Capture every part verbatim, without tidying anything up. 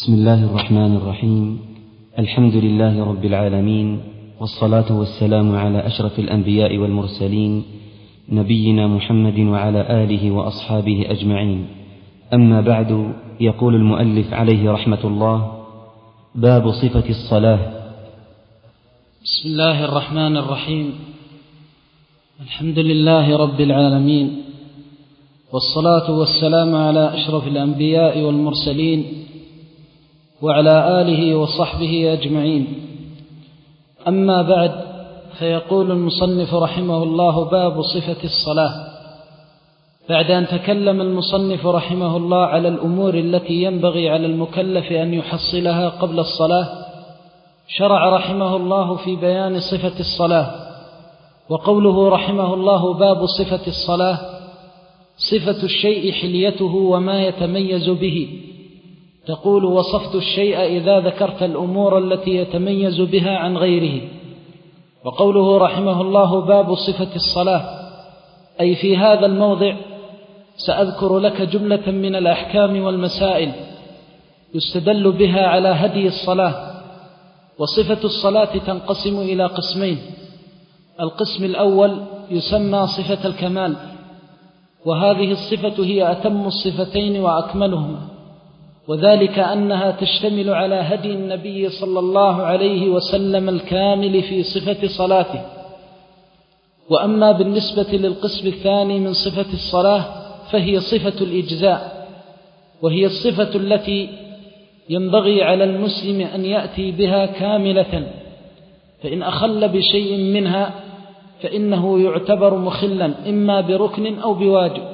بسم الله الرحمن الرحيم. الحمد لله رب العالمين، والصلاة والسلام على أشرف الأنبياء والمرسلين نبينا محمد وعلى آله وأصحابه أجمعين. أما بعد، يقول المؤلف عليه رحمة الله: باب صفة الصلاة. بسم الله الرحمن الرحيم. الحمد لله رب العالمين، والصلاة والسلام على أشرف الأنبياء والمرسلين وعلى آله وصحبه أجمعين. أما بعد، فيقول المصنف رحمه الله: باب صفة الصلاة. بعد أن تكلم المصنف رحمه الله على الأمور التي ينبغي على المكلف أن يحصلها قبل الصلاة، شرع رحمه الله في بيان صفة الصلاة. وقوله رحمه الله: باب صفة الصلاة، صفة الشيء حليته وما يتميز به. تقول: وصفت الشيء إذا ذكرت الأمور التي يتميز بها عن غيره. وقوله رحمه الله: باب صفة الصلاة، أي في هذا الموضع سأذكر لك جملة من الأحكام والمسائل يستدل بها على هدي الصلاة. وصفة الصلاة تنقسم إلى قسمين: القسم الأول يسمى صفة الكمال، وهذه الصفة هي أتم الصفتين وأكملهما، وذلك أنها تشتمل على هدي النبي صلى الله عليه وسلم الكامل في صفة صلاته. وأما بالنسبة للقسم الثاني من صفة الصلاة فهي صفة الإجزاء، وهي الصفة التي ينبغي على المسلم أن يأتي بها كاملة، فإن أخل بشيء منها فإنه يعتبر مخلا إما بركن أو بواجب.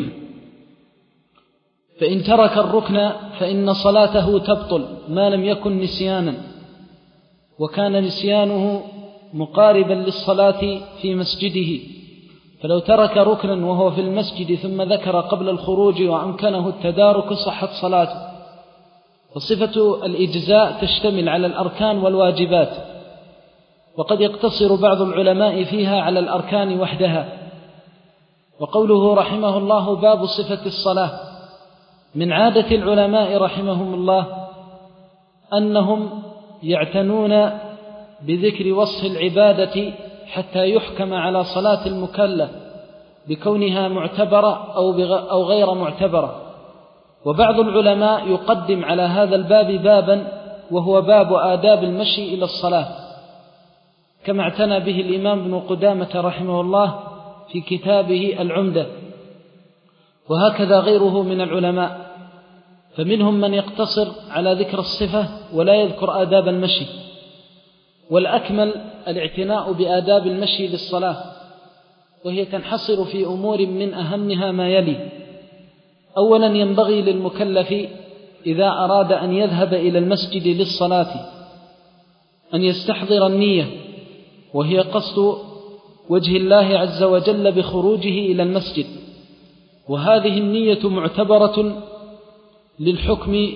فإن ترك الركن فإن صلاته تبطل ما لم يكن نسيانا، وكان نسيانه مقاربا للصلاة في مسجده. فلو ترك ركنا وهو في المسجد ثم ذكر قبل الخروج وأمكنه التدارك صحت صلاته. وصفة الإجزاء تشتمل على الأركان والواجبات، وقد يقتصر بعض العلماء فيها على الأركان وحدها. وقوله رحمه الله: باب صفة الصلاة، من عادة العلماء رحمهم الله أنهم يعتنون بذكر وصف العبادة حتى يحكم على صلاة المكلف بكونها معتبرة أو غير معتبرة. وبعض العلماء يقدم على هذا الباب بابا، وهو باب آداب المشي إلى الصلاة، كما اعتنى به الإمام ابن قدامة رحمه الله في كتابه العمدة، وهكذا غيره من العلماء. فمنهم من يقتصر على ذكر الصفة ولا يذكر آداب المشي، والأكمل الاعتناء بآداب المشي للصلاة، وهي تنحصر في أمور من أهمها ما يلي: أولا، ينبغي للمكلف إذا أراد أن يذهب إلى المسجد للصلاة أن يستحضر النية، وهي قصد وجه الله عز وجل بخروجه إلى المسجد. وهذه النية معتبرة للحكم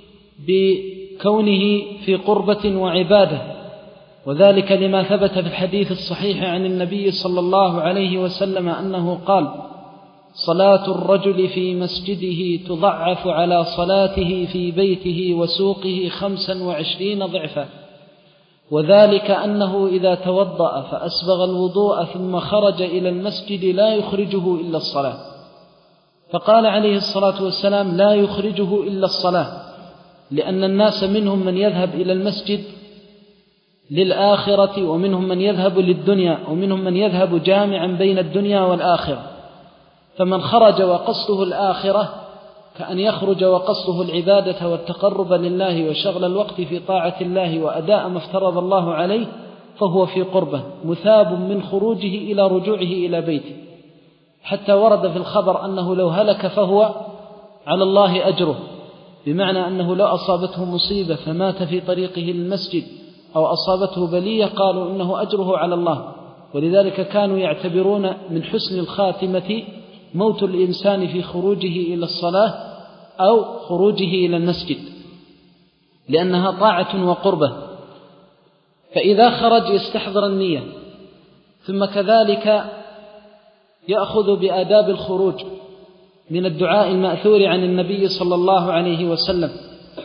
بكونه في قربة وعبادة، وذلك لما ثبت في الحديث الصحيح عن النبي صلى الله عليه وسلم أنه قال: صلاة الرجل في مسجده تضعف على صلاته في بيته وسوقه خمسا وعشرين ضعفا، وذلك أنه إذا توضأ فأسبغ الوضوء ثم خرج إلى المسجد لا يخرجه إلا الصلاة. فقال عليه الصلاة والسلام: لا يخرجه إلا الصلاة، لأن الناس منهم من يذهب إلى المسجد للآخرة، ومنهم من يذهب للدنيا، ومنهم من يذهب جامعا بين الدنيا والآخرة. فمن خرج وقصده الآخرة كأن يخرج وقصده العبادة والتقرب لله وشغل الوقت في طاعة الله وأداء ما افترض الله عليه، فهو في قربة مثاب من خروجه إلى رجوعه إلى بيته. حتى ورد في الخبر أنه لو هلك فهو على الله أجره، بمعنى أنه لو أصابته مصيبة فمات في طريقه للمسجد أو أصابته بلية قالوا إنه أجره على الله. ولذلك كانوا يعتبرون من حسن الخاتمة موت الإنسان في خروجه إلى الصلاة أو خروجه إلى المسجد، لأنها طاعة وقربة. فإذا خرج يستحضر النية، ثم كذلك يأخذ بآداب الخروج من الدعاء المأثور عن النبي صلى الله عليه وسلم،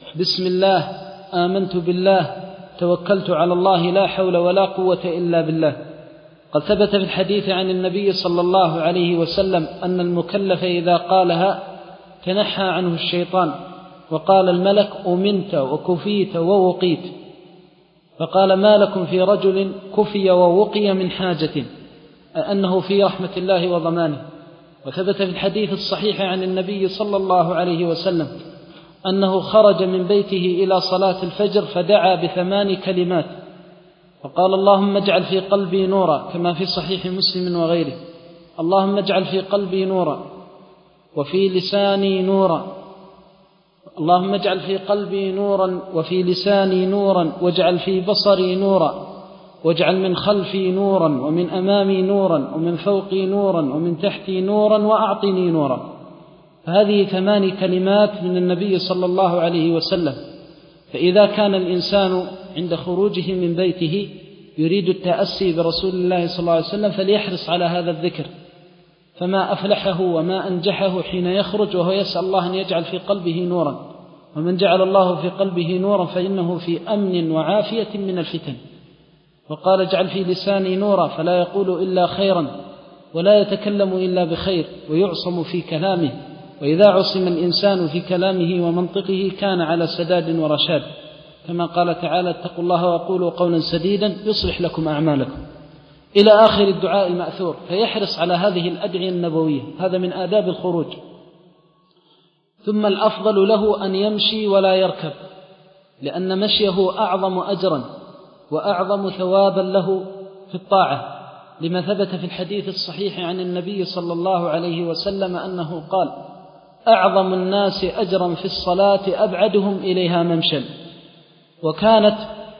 بسم الله، آمنت بالله، توكلت على الله، لا حول ولا قوة إلا بالله. قد ثبت في الحديث عن النبي صلى الله عليه وسلم أن المكلف إذا قالها تنحى عنه الشيطان، وقال الملك أمنت وكفيت ووقيت. فقال ما لكم في رجل كفي ووقي من حاجة، أنه في رحمة الله وضمانه. وثبت في الحديث الصحيح عن النبي صلى الله عليه وسلم أنه خرج من بيته إلى صلاة الفجر فدعا بثمان كلمات، فقال اللهم اجعل في قلبي نورا، كما في صحيح مسلم وغيره. اللهم اجعل في قلبي نورا وفي لساني نورا، اللهم اجعل في قلبي نورا وفي لساني نورا، واجعل في بصري نورا، واجعل من خلفي نورا ومن أمامي نورا ومن فوقي نورا ومن تحتي نورا وأعطني نورا. فهذه ثمان كلمات من النبي صلى الله عليه وسلم. فإذا كان الإنسان عند خروجه من بيته يريد التأسي برسول الله صلى الله عليه وسلم فليحرص على هذا الذكر، فما أفلحه وما أنجحه حين يخرج وهو يسأل الله أن يجعل في قلبه نورا. ومن جعل الله في قلبه نورا فإنه في أمن وعافية من الفتن. وقال اجعل في لساني نورا، فلا يقول إلا خيرا ولا يتكلم إلا بخير ويعصم في كلامه. وإذا عصم الإنسان في كلامه ومنطقه كان على سداد ورشاد، كما قال تعالى اتقوا الله وقولوا قولا سديدا يصلح لكم أعمالكم، إلى آخر الدعاء المأثور. فيحرص على هذه الأدعية النبوية، هذا من آداب الخروج. ثم الأفضل له أن يمشي ولا يركب، لأن مشيه أعظم أجرا وأعظم ثوابا له في الطاعة، لما ثبت في الحديث الصحيح عن النبي صلى الله عليه وسلم أنه قال أعظم الناس أجرا في الصلاة أبعدهم إليها ممشا. وكانت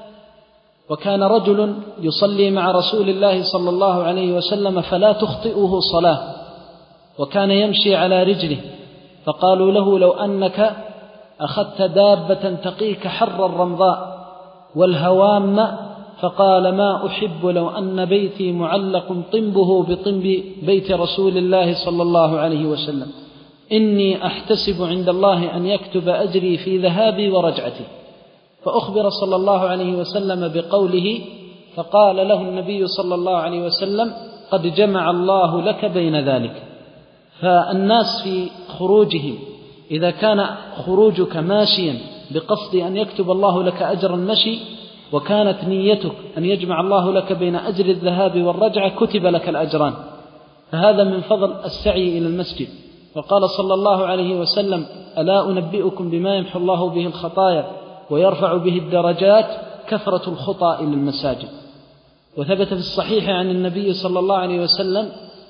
وكان رجل يصلي مع رسول الله صلى الله عليه وسلم فلا تخطئه صلاة، وكان يمشي على رجله، فقالوا له لو أنك أخذت دابة تقيك حر الرمضاء والهوام، فقال ما أحب لو أن بيتي معلق طنبه بطنب بيت رسول الله صلى الله عليه وسلم، إني أحتسب عند الله أن يكتب أجري في ذهابي ورجعتي. فأخبر صلى الله عليه وسلم بقوله، فقال له النبي صلى الله عليه وسلم قد جمع الله لك بين ذلك. فالناس في خروجهم إذا كان خروجك ماشيا بقصد أن يكتب الله لك أجر المشي، وكانت نيتك أن يجمع الله لك بين أجر الذهاب والرجعة، كتب لك الأجران. فهذا من فضل السعي إلى المسجد. وقال صلى الله عليه وسلم ألا أنبئكم بما يمحو الله به الخطايا ويرفع به الدرجات؟ كثرة الخطى إلى المساجد. وثبت في الصحيح عن النبي صلى الله عليه وسلم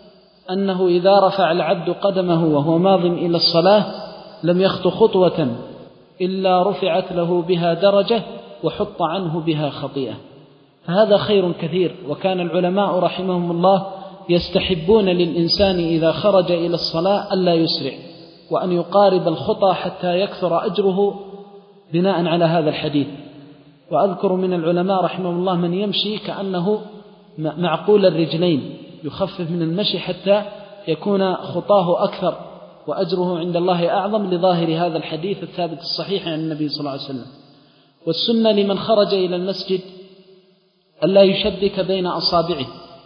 أنه إذا رفع العبد قدمه وهو ماض إلى الصلاة لم يخط خطوة إلا رفعت له بها درجة وحط عنه بها خطيئة. فهذا خير كثير. وكان العلماء رحمهم الله يستحبون للإنسان إذا خرج إلى الصلاة ألا يسرع، وأن يقارب الخطى حتى يكثر أجره بناء على هذا الحديث. وأذكر من العلماء رحمهم الله من يمشي كأنه معقول الرجلين، يخفف من المشي حتى يكون خطاه أكثر وأجره عند الله أعظم، لظاهر هذا الحديث الثابت الصحيح عن النبي صلى الله عليه وسلم. والسنة لمن خرج إلى المسجد ألا يشبك بين أصابعه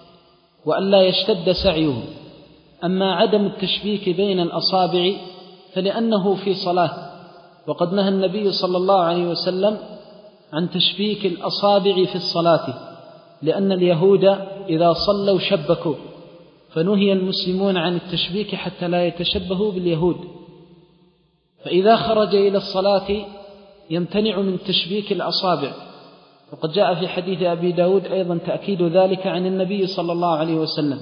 وألا يشتد سعيه. أما عدم التشبيك بين الأصابع فلأنه في صلاة، وقد نهى النبي صلى الله عليه وسلم عن تشبيك الأصابع في الصلاة، لأن اليهود إذا صلوا شبكوا، فنهي المسلمون عن التشبيك حتى لا يتشبهوا باليهود. فإذا خرج إلى الصلاة يمتنع من تشبيك الأصابع. وقد جاء في حديث أبي داود أيضا تأكيد ذلك عن النبي صلى الله عليه وسلم.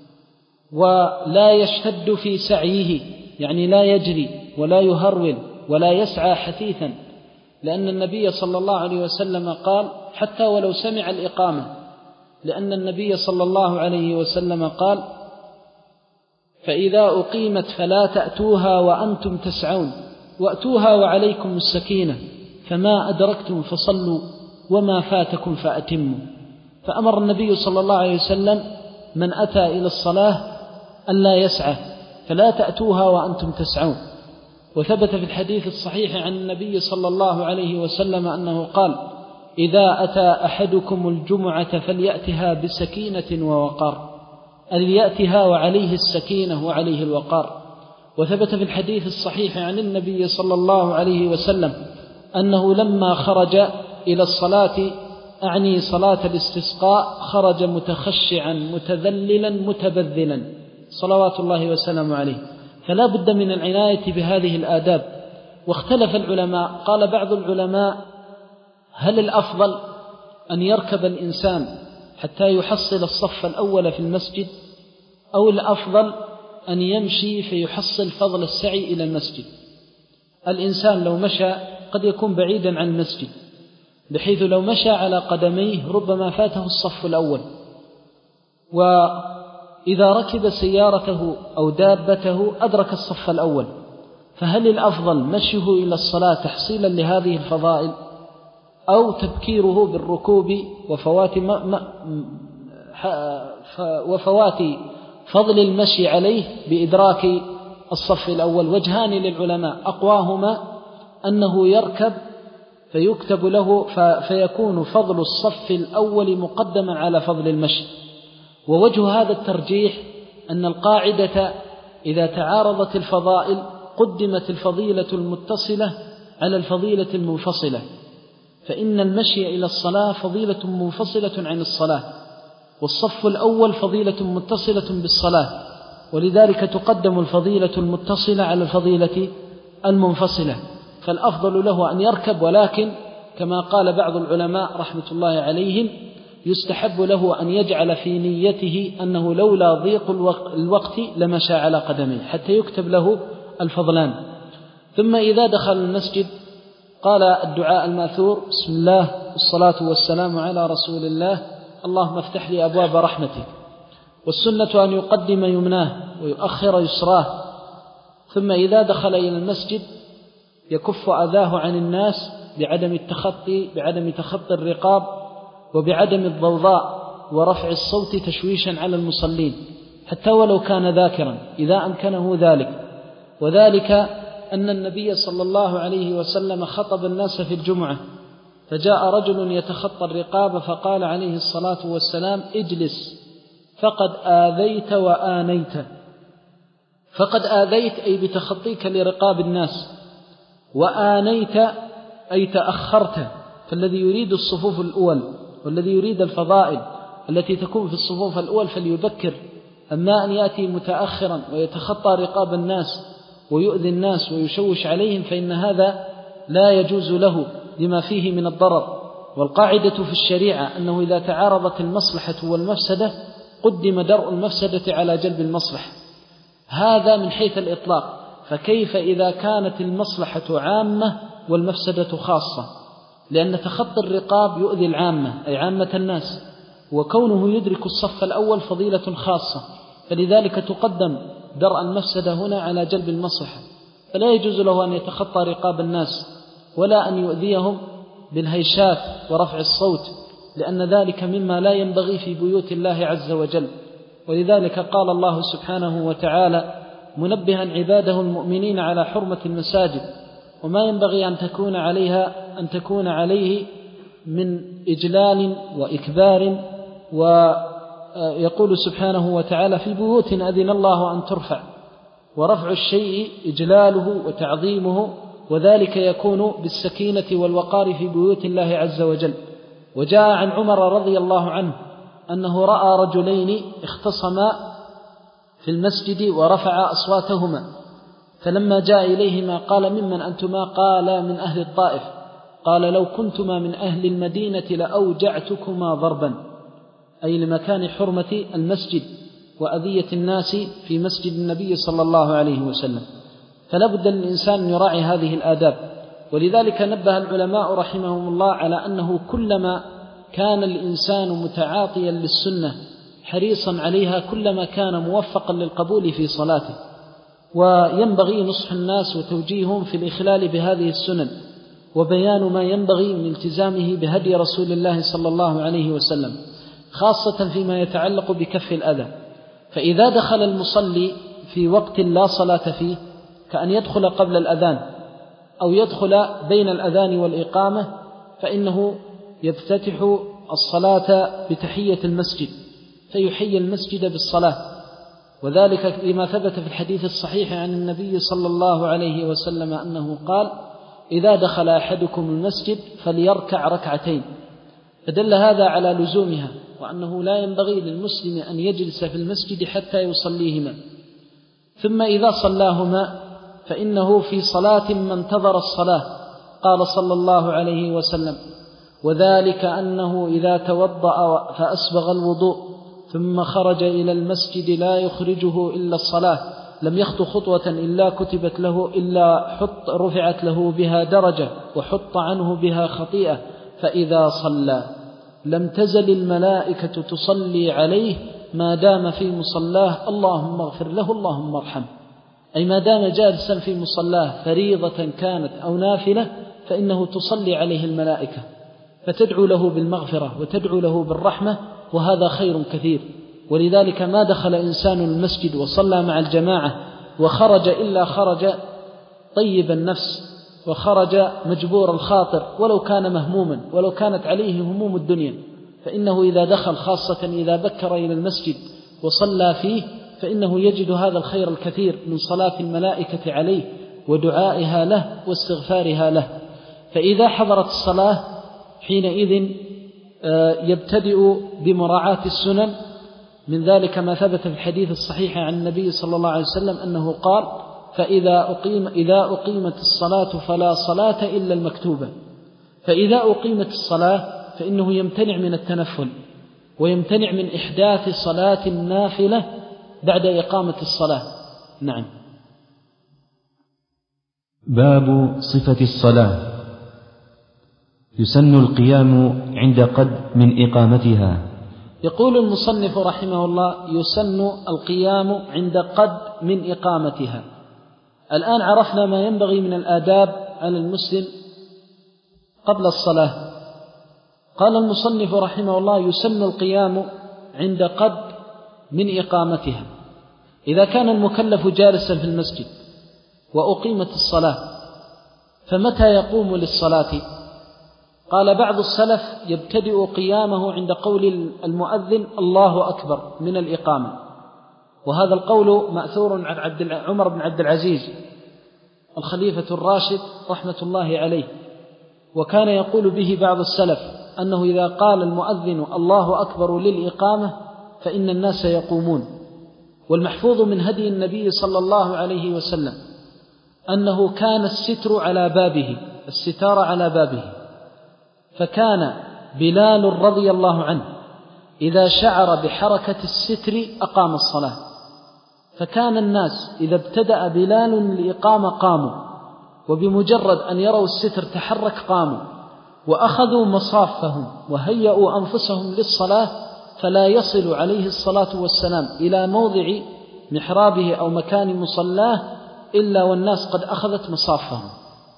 ولا يشتد في سعيه، يعني لا يجري ولا يهرول ولا يسعى حثيثا، لأن النبي صلى الله عليه وسلم قال حتى ولو سمع الإقامة، لأن النبي صلى الله عليه وسلم قال فإذا أقيمت فلا تأتوها وأنتم تسعون، وأتوها وعليكم السكينة، فما أدركتم فصلوا وما فاتكم فأتموا. فأمر النبي صلى الله عليه وسلم من أتى إلى الصلاة ألا يسعى، فلا تأتوها وأنتم تسعون. وثبت في الحديث الصحيح عن النبي صلى الله عليه وسلم أنه قال: إذا أتى أحدكم الجمعة فليأتها بسكينة ووقار، أن يأتها وعليه السكينة وعليه الوقار. وثبت في الحديث الصحيح عن النبي صلى الله عليه وسلم أنه لما خرج إلى الصلاة، أعني صلاة الاستسقاء، خرج متخشعا متذللا متبذلا صلوات الله وسلامه عليه. فلا بد من العناية بهذه الآداب. واختلف العلماء، قال بعض العلماء: هل الأفضل أن يركب الإنسان حتى يحصل الصف الأول في المسجد، أو الأفضل أن يمشي فيحصل فضل السعي إلى المسجد؟ الإنسان لو مشى قد يكون بعيدا عن المسجد، بحيث لو مشى على قدميه ربما فاته الصف الأول. وإذا ركب سيارته أو دابته أدرك الصف الأول. فهل الأفضل مشيه إلى الصلاة تحصيلا لهذه الفضائل، أو تبكيره بالركوب وفوات, ما ما وفوات فضل المشي عليه بإدراك الصف الأول؟ وجهان للعلماء، أقواهما أنه يركب فيكتب له فيكون فضل الصف الأول مقدما على فضل المشي. ووجه هذا الترجيح أن القاعدة إذا تعارضت الفضائل قدمت الفضيلة المتصلة على الفضيلة المنفصلة، فإن المشي إلى الصلاة فضيلة منفصلة عن الصلاة، والصف الأول فضيلة متصلة بالصلاة، ولذلك تقدم الفضيلة المتصلة على الفضيلة المنفصلة. فالأفضل له أن يركب، ولكن كما قال بعض العلماء رحمة الله عليهم يستحب له أن يجعل في نيته أنه لولا ضيق الوقت لمشى على قدميه حتى يكتب له الفضلان. ثم إذا دخل المسجد قال الدعاء الماثور: بسم الله والصلاة والسلام على رسول الله، اللهم افتح لي أبواب رحمتك. والسنة أن يقدم يمناه ويؤخر يسراه. ثم إذا دخل إلى المسجد يكف أذاه عن الناس بعدم التخطي بعدم تخطي الرقاب وبعدم الضوضاء ورفع الصوت تشويشا على المصلين، حتى ولو كان ذاكرا إذا أمكنه ذلك. وذلك أن النبي صلى الله عليه وسلم خطب الناس في الجمعة، فجاء رجل يتخطى الرقاب فقال عليه الصلاة والسلام: اجلس فقد آذيت وآنيت. فقد آذيت أي بتخطيك لرقاب الناس، وآنيت أي تأخرت. فالذي يريد الصفوف الأول والذي يريد الفضائل التي تكون في الصفوف الأول فليبكر، أما أن يأتي متأخرا ويتخطى رقاب الناس ويؤذي الناس ويشوش عليهم فإن هذا لا يجوز له لما فيه من الضرر. والقاعدة في الشريعة أنه إذا تعارضت المصلحة والمفسدة قدم درء المفسدة على جلب المصلحة، هذا من حيث الإطلاق. فكيف إذا كانت المصلحة عامة والمفسدة خاصة؟ لأن تخطي الرقاب يؤذي العامة أي عامة الناس، وكونه يدرك الصف الأول فضيلة خاصة، فلذلك تقدم درء المفسدة هنا على جلب المصلحة. فلا يجوز له أن يتخطى رقاب الناس ولا أن يؤذيهم بالهيشات ورفع الصوت، لأن ذلك مما لا ينبغي في بيوت الله عز وجل. ولذلك قال الله سبحانه وتعالى منبها عباده المؤمنين على حرمة المساجد وما ينبغي أن تكون عليها أن تكون عليه من إجلال وإكبار. ويقول سبحانه وتعالى في بيوت أذن الله أن ترفع، ورفع الشيء إجلاله وتعظيمه، وذلك يكون بالسكينة والوقار في بيوت الله عز وجل. وجاء عن عمر رضي الله عنه أنه رأى رجلين اختصما في المسجد ورفع أصواتهما، فلما جاء إليهما قال: ممن أنتما؟ قال: من أهل الطائف. قال: لو كنتما من أهل المدينة لأوجعتكما ضربا، أي لمكان حرمة المسجد وأذية الناس في مسجد النبي صلى الله عليه وسلم. فلا بد للإنسان أن يراعي هذه الآداب. ولذلك نبه العلماء رحمهم الله على أنه كلما كان الإنسان متعاطيا للسنة حريصا عليها كلما كان موفقا للقبول في صلاته. وينبغي نصح الناس وتوجيههم في الإخلال بهذه السنن وبيان ما ينبغي من التزامه بهدي رسول الله صلى الله عليه وسلم، خاصة فيما يتعلق بكف الأذى. فإذا دخل المصلي في وقت لا صلاة فيه كأن يدخل قبل الأذان أو يدخل بين الأذان والإقامة، فإنه يفتتح الصلاة بتحية المسجد فيحيي المسجد بالصلاة، وذلك لما ثبت في الحديث الصحيح عن النبي صلى الله عليه وسلم أنه قال: إذا دخل أحدكم المسجد فليركع ركعتين، فدل هذا على لزومها، وأنه لا ينبغي للمسلم أن يجلس في المسجد حتى يصليهما. ثم إذا صلاهما فإنه في صلاة ما انتظر الصلاة، قال صلى الله عليه وسلم: وذلك أنه إذا توضأ فأسبغ الوضوء ثم خرج إلى المسجد لا يخرجه إلا الصلاة لم يخطو خطوة إلا كتبت له إلا حط رفعت له بها درجة وحط عنه بها خطيئة، فإذا صلى لم تزل الملائكة تصلي عليه ما دام في مصلاه اللهم اغفر له اللهم ارحمه، أي ما دام جالسا في مصلاه فريضة كانت أو نافلة فإنه تصلي عليه الملائكة فتدعو له بالمغفرة وتدعو له بالرحمة، وهذا خير كثير. ولذلك ما دخل إنسان المسجد وصلى مع الجماعة وخرج إلا خرج طيب النفس وخرج مجبور الخاطر ولو كان مهموما ولو كانت عليه هموم الدنيا، فإنه إذا دخل خاصة إذا بكر إلى المسجد وصلى فيه فإنه يجد هذا الخير الكثير من صلاة الملائكة عليه ودعائها له واستغفارها له. فإذا حضرت الصلاة حينئذ يبتدئ بمراعاة السنن، من ذلك ما ثبت في الحديث الصحيح عن النبي صلى الله عليه وسلم أنه قال: فإذا أقيم إذا أقيمت الصلاة فلا صلاة إلا المكتوبة. فإذا أقيمت الصلاة فإنه يمتنع من التنفل ويمتنع من إحداث صلاة نافلة بعد إقامة الصلاة. نعم. باب صفة الصلاة. يسن القيام عند قد من إقامتها. يقول المصنف رحمه الله: يسن القيام عند قد من إقامتها. الآن عرفنا ما ينبغي من الآداب على المسلم قبل الصلاة. قال المصنف رحمه الله: يسن القيام عند قد من إقامتها. إذا كان المكلف جالسا في المسجد وأقيمت الصلاة فمتى يقوم للصلاة؟ قال بعض السلف: يبتدئ قيامه عند قول المؤذن الله أكبر من الإقامة، وهذا القول مأثور عن عبد عمر بن عبد العزيز الخليفة الراشد رحمة الله عليه، وكان يقول به بعض السلف أنه إذا قال المؤذن الله أكبر للإقامة فإن الناس يقومون. والمحفوظ من هدي النبي صلى الله عليه وسلم أنه كان الستر على بابه، الستار على بابه، فكان بلال رضي الله عنه إذا شعر بحركة الستر أقام الصلاة، فكان الناس إذا ابتدأ بلال الإقامة قاموا، وبمجرد أن يروا الستر تحرك قاموا وأخذوا مصافهم وهيئوا أنفسهم للصلاة، فلا يصل عليه الصلاة والسلام إلى موضع محرابه أو مكان مصلاه إلا والناس قد أخذت مصافهم،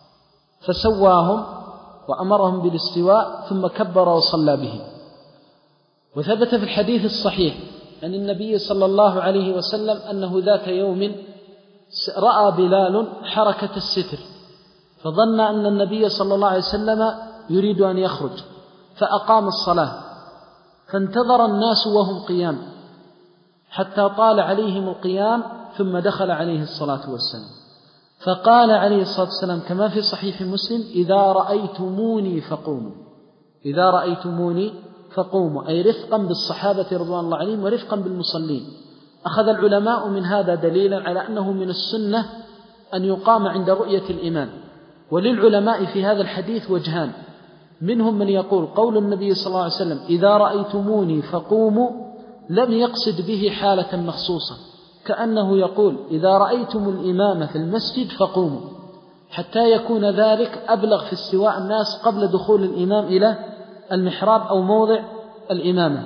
فسواهم وأمرهم بالاستواء ثم كبر وصلى بهم. وثبت في الحديث الصحيح عن النبي صلى الله عليه وسلم أنه ذات يوم رأى بلال حركة الستر فظن أن النبي صلى الله عليه وسلم يريد أن يخرج فأقام الصلاة، فانتظر الناس وهم قيام حتى طال عليهم القيام ثم دخل عليه الصلاة والسلام، فقال عليه الصلاة والسلام كما في صحيح مسلم: إذا رأيتموني فقوموا، إذا رأيتموني فقوموا، أي رفقا بالصحابة رضوان الله عليهم ورفقا بالمصلين. أخذ العلماء من هذا دليلا على أنه من السنة أن يقام عند رؤية الإمام. وللعلماء في هذا الحديث وجهان، منهم من يقول قول النبي صلى الله عليه وسلم إذا رأيتموني فقوموا لم يقصد به حالة مخصوصة، كأنه يقول إذا رأيتم الإمام في المسجد فقوموا، حتى يكون ذلك أبلغ في استواء الناس قبل دخول الإمام إلى المحراب أو موضع الإمامة.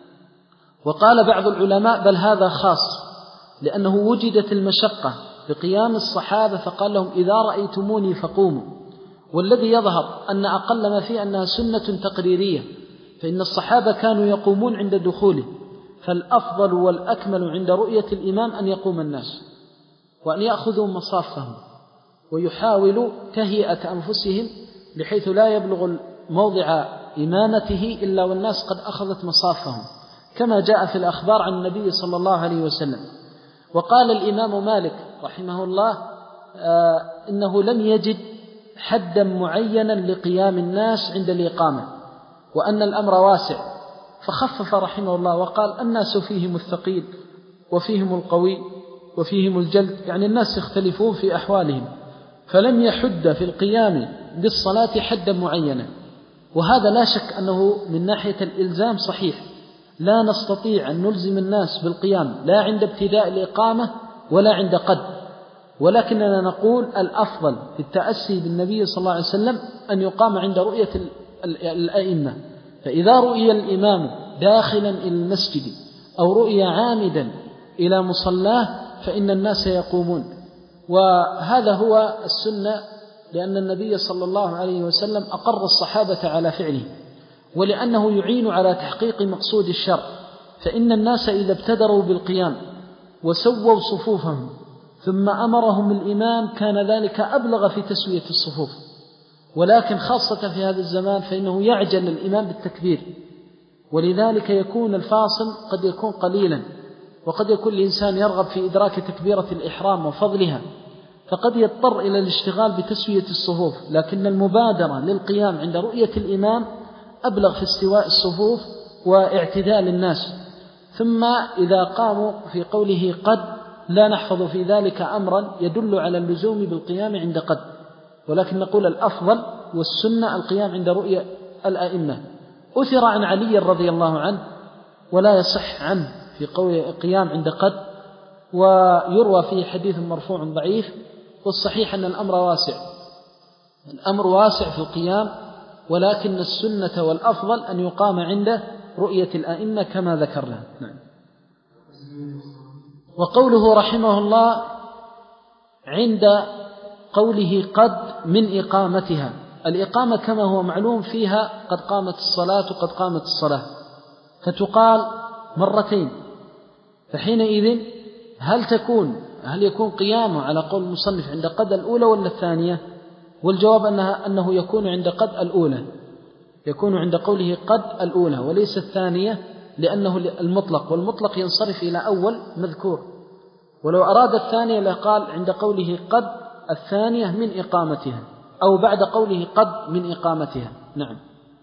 وقال بعض العلماء بل هذا خاص، لأنه وجدت المشقة بقيام الصحابة فقال لهم إذا رأيتموني فقوموا، والذي يظهر أن أقل ما فيه أنها سنة تقريرية، فإن الصحابة كانوا يقومون عند دخوله، فالأفضل والأكمل عند رؤية الإمام أن يقوم الناس. وأن يأخذوا مصافهم ويحاولوا تهيئة أنفسهم بحيث لا يبلغ موضع إمامته إلا والناس قد أخذت مصافهم، كما جاء في الأخبار عن النبي صلى الله عليه وسلم. وقال الإمام مالك رحمه الله آه إنه لم يجد حدا معينا لقيام الناس عند الإقامة، وأن الأمر واسع، فخفف رحمه الله وقال الناس فيهم الثقيل وفيهم القوي وفيهم الجلد، يعني الناس يختلفون في أحوالهم، فلم يحد في القيام بالصلاة حدا معينا. وهذا لا شك أنه من ناحية الإلزام صحيح، لا نستطيع أن نلزم الناس بالقيام لا عند ابتداء الإقامة ولا عند قد، ولكننا نقول الأفضل في التأسي بالنبي صلى الله عليه وسلم أن يقام عند رؤية الأئمة. فإذا رؤي الإمام داخلا إلى المسجد أو رؤي عامدا إلى مصلاه فإن الناس يقومون، وهذا هو السنة، لأن النبي صلى الله عليه وسلم أقر الصحابة على فعله، ولأنه يعين على تحقيق مقصود الشرع. فإن الناس إذا ابتدروا بالقيام وسووا صفوفهم ثم أمرهم الإمام كان ذلك أبلغ في تسوية الصفوف، ولكن خاصة في هذا الزمان فإنه يعجل الإمام بالتكبير، ولذلك يكون الفاصل قد يكون قليلا، وقد يكون الإنسان يرغب في إدراك تكبيرة الإحرام وفضلها، فقد يضطر إلى الاشتغال بتسوية الصفوف. لكن المبادرة للقيام عند رؤية الإمام أبلغ في استواء الصفوف واعتدال الناس. ثم إذا قاموا في قوله قد لا نحفظ في ذلك أمرا يدل على اللزوم بالقيام عند قد، ولكن نقول الأفضل والسنة القيام عند رؤية الأئمة. أثر عن علي رضي الله عنه ولا يصح عنه في قول قيام عند قد، ويروى فيه حديث مرفوع ضعيف، والصحيح أن الأمر واسع، الأمر واسع في القيام، ولكن السنة والأفضل أن يقام عند رؤية الأئمة كما ذكرنا. نعم. وقوله رحمه الله عند قوله قد من إقامتها، الإقامة كما هو معلوم فيها قد قامت الصلاة وقد قامت الصلاة، فتقال مرتين، فحينئذ هل تكون هل يكون قيامه على قول المصنف عند قد الأولى ولا الثانية؟ والجواب أنها أنه يكون عند قد الأولى، يكون عند قوله قد الأولى وليس الثانية، لأنه المطلق، والمطلق ينصرف إلى أول مذكور، ولو أراد الثانية لقال عند قوله قد الثانية من إقامتها، أو بعد قوله قد من إقامتها. نعم.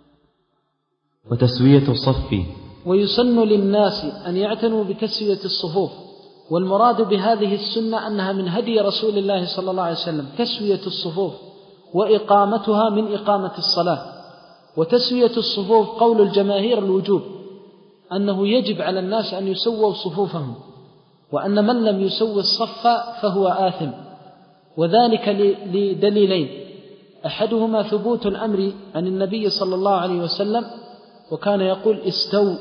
وتسوية الصف، ويسن للناس أن يعتنوا بتسوية الصفوف، والمراد بهذه السنة أنها من هدي رسول الله صلى الله عليه وسلم تسوية الصفوف وإقامتها من إقامة الصلاة. وتسوية الصفوف قول الجماهير الوجوب، أنه يجب على الناس أن يسووا صفوفهم، وأن من لم يسوي الصف فهو آثم، وذلك لدليلين: أحدهما ثبوت الأمر عن النبي صلى الله عليه وسلم، وكان يقول استووا،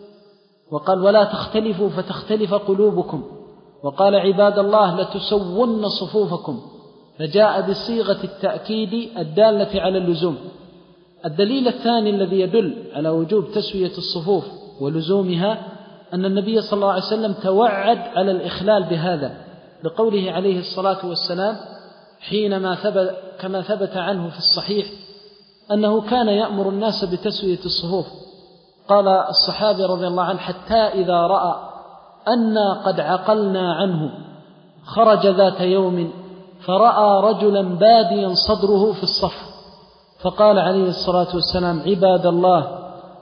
وقال ولا تختلفوا فتختلف قلوبكم، وقال عباد الله لتسون صفوفكم، فجاء بصيغة التأكيد الدالة على اللزوم. الدليل الثاني الذي يدل على وجوب تسوية الصفوف ولزومها أن النبي صلى الله عليه وسلم توعد على الإخلال بهذا، لقوله عليه الصلاة والسلام حينما ثبت كما ثبت عنه في الصحيح أنه كان يأمر الناس بتسوية الصفوف. قال الصحابي رضي الله عنه: حتى إذا رأى أنا قد عقلنا عنه خرج ذات يوم فرأى رجلا باديا صدره في الصف، فقال عليه الصلاة والسلام: عباد الله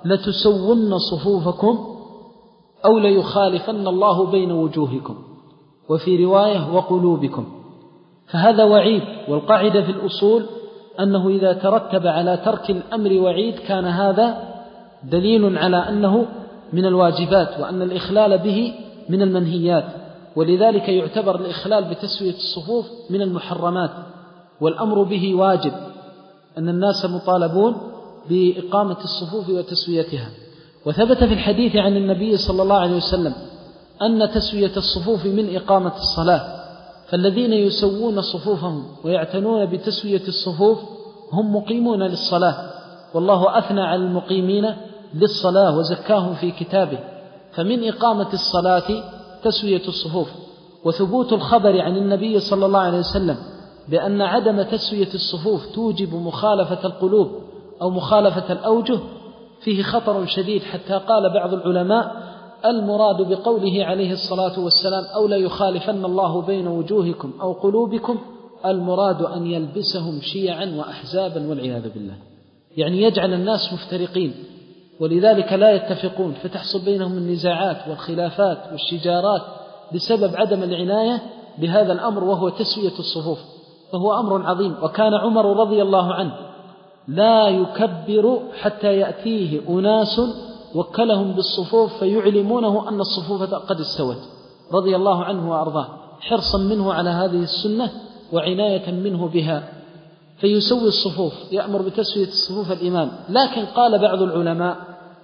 لتسون صفوفكم أو ليخالفن الله بين وجوهكم، وفي رواية وقلوبكم. فهذا وعيد، والقاعدة في الأصول أنه إذا ترتب على ترك الأمر وعيد كان هذا دليل على أنه من الواجبات، وأن الإخلال به من المنهيات، ولذلك يعتبر الإخلال بتسوية الصفوف من المحرمات، والأمر به واجب، أن الناس مطالبون بإقامة الصفوف وتسويتها. وثبت في الحديث عن النبي صلى الله عليه وسلم أن تسوية الصفوف من إقامة الصلاة، فالذين يسوون صفوفهم ويعتنون بتسوية الصفوف هم مقيمون للصلاة، والله أثنى على المقيمين للصلاة وزكاهم في كتابه. فمن إقامة الصلاة تسوية الصفوف. وثبوت الخبر عن النبي صلى الله عليه وسلم بأن عدم تسوية الصفوف توجب مخالفة القلوب أو مخالفة الأوجه فيه خطر شديد، حتى قال بعض العلماء المراد بقوله عليه الصلاة والسلام أو لا يخالفن الله بين وجوهكم أو قلوبكم، المراد أن يلبسهم شيعا وأحزابا والعياذ بالله، يعني يجعل الناس مفترقين ولذلك لا يتفقون، فتحصل بينهم النزاعات والخلافات والشجارات بسبب عدم العناية بهذا الأمر وهو تسوية الصفوف، فهو أمر عظيم. وكان عمر رضي الله عنه لا يكبر حتى يأتيه أناس وكلهم بالصفوف فيعلمونه أن الصفوف قد استوت رضي الله عنه وأرضاه، حرصا منه على هذه السنة وعناية منه بها، فيسوي الصفوف، يأمر بتسوية الصفوف الإمام. لكن قال بعض العلماء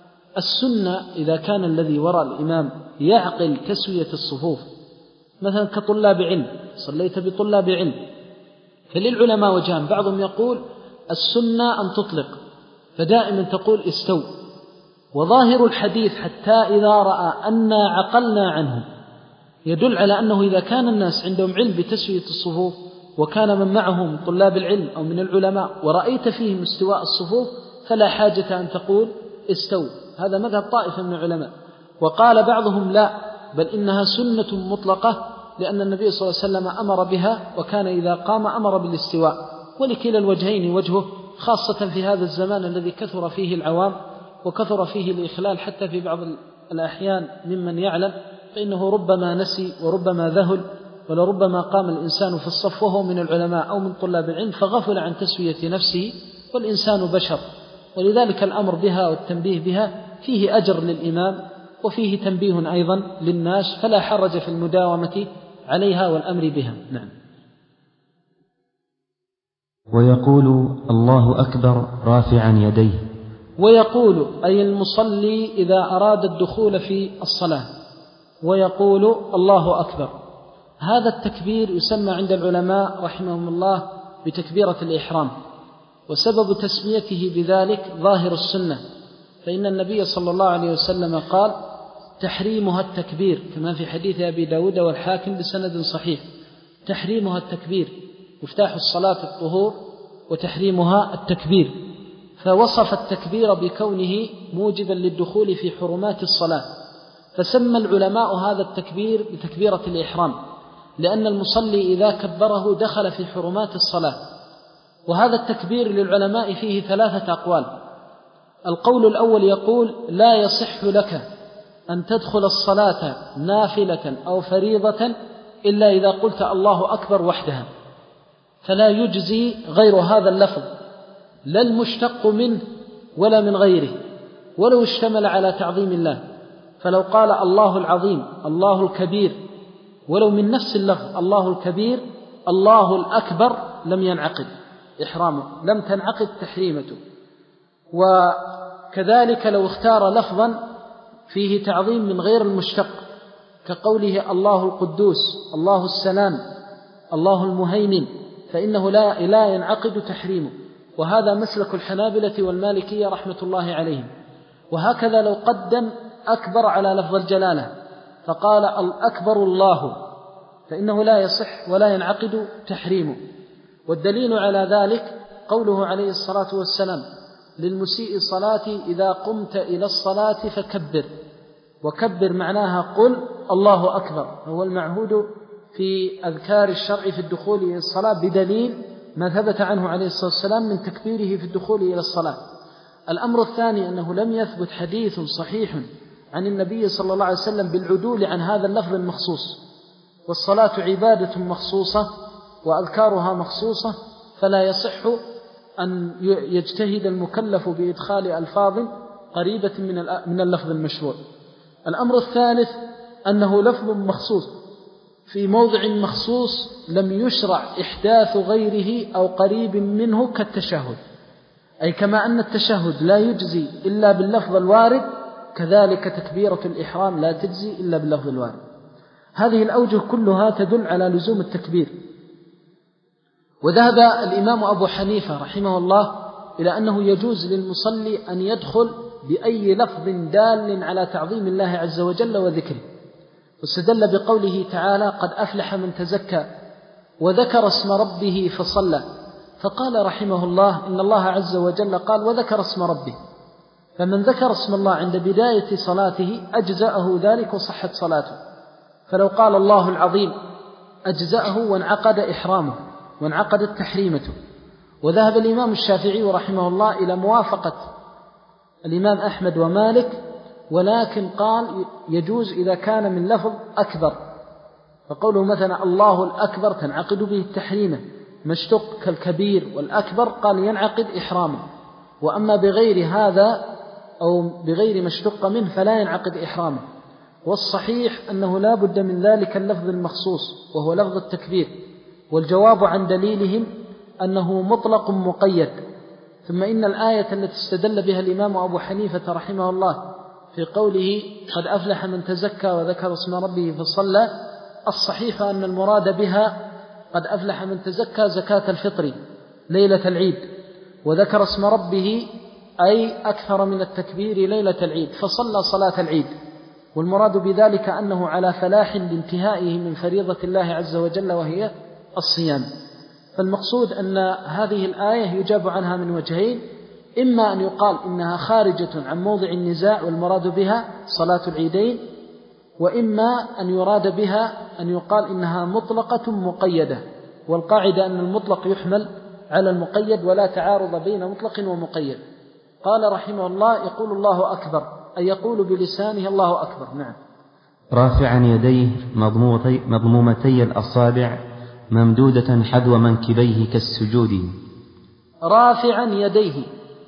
السنة إذا كان الذي وراء الإمام يعقل تسوية الصفوف، مثلا كطلاب علم، صليت بطلاب علم، فللعلماء وجهان، بعضهم يقول السنة أن تطلق فدائما تقول استو، وظاهر الحديث حتى إذا رأى أن عقلنا عنه يدل على أنه إذا كان الناس عندهم علم بتسوية الصفوف وكان من معهم طلاب العلم أو من العلماء ورأيت فيهم استواء الصفوف فلا حاجة أن تقول استو. هذا مذهب طائفة من العلماء. وقال بعضهم لا، بل إنها سنة مطلقة، لأن النبي صلى الله عليه وسلم أمر بها وكان إذا قام أمر بالاستواء، ولكلا الوجهين وجهه، خاصة في هذا الزمان الذي كثر فيه العوام وكثر فيه الإخلال حتى في بعض الأحيان ممن يعلم، فإنه ربما نسي وربما ذهل، ولربما قام الإنسان في الصف وهو من العلماء أو من طلاب العلم فغفل عن تسوية نفسه، والإنسان بشر، ولذلك الأمر بها والتنبيه بها فيه أجر للإمام وفيه تنبيه أيضا للناس، فلا حرج في المداومة عليها والأمر بها. نعم. ويقول الله أكبر رافعا يديه. ويقول أي المصلي إذا أراد الدخول في الصلاة ويقول الله أكبر، هذا التكبير يسمى عند العلماء رحمهم الله بتكبيرة الإحرام، وسبب تسميته بذلك ظاهر السنة، فإن النبي صلى الله عليه وسلم قال تحريمها التكبير، كما في حديث أبي داود والحاكم بسند صحيح، تحريمها التكبير، مفتاح الصلاة الطهور وتحريمها التكبير، فوصف التكبير بكونه موجبا للدخول في حرمات الصلاة، فسمى العلماء هذا التكبير بتكبيرة الإحرام، لأن المصلي إذا كبره دخل في حرمات الصلاة. وهذا التكبير للعلماء فيه ثلاثة أقوال. القول الأول يقول لا يصح لك أن تدخل الصلاة نافلة أو فريضة إلا إذا قلت الله أكبر وحدها، فلا يجزي غير هذا اللفظ، لا المشتق منه ولا من غيره، ولو اشتمل على تعظيم الله، فلو قال الله العظيم الله الكبير ولو من نفس اللفظ الله الكبير الله الأكبر لم ينعقد إحرامه، لم تنعقد تحريمته. وكذلك لو اختار لفظا فيه تعظيم من غير المشتق كقوله الله القدوس الله السلام الله المهيمن، فإنه لا, لا ينعقد تحريمه، وهذا مسلك الحنابلة والمالكية رحمة الله عليهم. وهكذا لو قدم أكبر على لفظ الجلالة فقال الأكبر الله، فإنه لا يصح ولا ينعقد تحريمه. والدليل على ذلك قوله عليه الصلاة والسلام للمسيء صلاتي إذا قمت إلى الصلاة فكبر، وكبر معناها قل الله أكبر، هو المعهود في أذكار الشرع في الدخول إلى الصلاة، بدليل ما ثبت عنه عليه الصلاة والسلام من تكبيره في الدخول إلى الصلاة. الأمر الثاني أنه لم يثبت حديث صحيح عن النبي صلى الله عليه وسلم بالعدول عن هذا اللفظ المخصوص، والصلاة عبادة مخصوصة وأذكارها مخصوصة، فلا يصح أن يجتهد المكلف بإدخال ألفاظ قريبة من اللفظ المشروع. الأمر الثالث أنه لفظ مخصوص في موضع مخصوص لم يشرع إحداث غيره أو قريب منه كالتشهد، أي كما أن التشهد لا يجزي إلا باللفظ الوارد، كذلك تكبيرة الإحرام لا تجزي إلا باللفظ الوارد. هذه الأوجه كلها تدل على لزوم التكبير. وذهب الإمام أبو حنيفة رحمه الله إلى أنه يجوز للمصلي أن يدخل بأي لفظ دال على تعظيم الله عز وجل وذكره، واستدل بقوله تعالى قد أفلح من تزكى وذكر اسم ربه فصلى، فقال رحمه الله إن الله عز وجل قال وذكر اسم ربه، فمن ذكر اسم الله عند بداية صلاته أجزأه ذلك وصحت صلاته. فلو قال الله العظيم أجزأه وانعقد إحرامه وانعقدت تحريمته. وذهب الإمام الشافعي رحمه الله إلى موافقة الإمام أحمد ومالك، ولكن قال يجوز إذا كان من لفظ أكبر، فقوله مثلا الله الأكبر تنعقد به التحريمة، مشتق كالكبير والأكبر قال ينعقد إحرامه، وأما بغير هذا أو بغير مشتق منه فلا ينعقد إحرامه. والصحيح أنه لا بد من ذلك اللفظ المخصوص وهو لفظ التكبير، والجواب عن دليلهم أنه مطلق مقيد. ثم إن الآية التي استدل بها الإمام أبو حنيفة رحمه الله في قوله قد أفلح من تزكى وذكر اسم ربه فصلى، الصحيح أن المراد بها قد أفلح من تزكى زكاة الفطر ليلة العيد، وذكر اسم ربه أي أكثر من التكبير ليلة العيد فصلى صلاة العيد، والمراد بذلك أنه على فلاح لانتهائه من فريضة الله عز وجل وهي الصيام. فالمقصود أن هذه الآية يجاب عنها من وجهين: إما أن يقال إنها خارجة عن موضع النزاع والمراد بها صلاة العيدين، وإما أن يراد بها أن يقال إنها مطلقة مقيدة، والقاعدة أن المطلق يحمل على المقيد ولا تعارض بين مطلق ومقيد. قال رحمه الله يقول الله أكبر أي يقول بلسانه الله أكبر. نعم. رافعا يديه مضمومتي, مضمومتي الأصابع ممدودة حذو منكبيه كالسجود. رافعا يديه،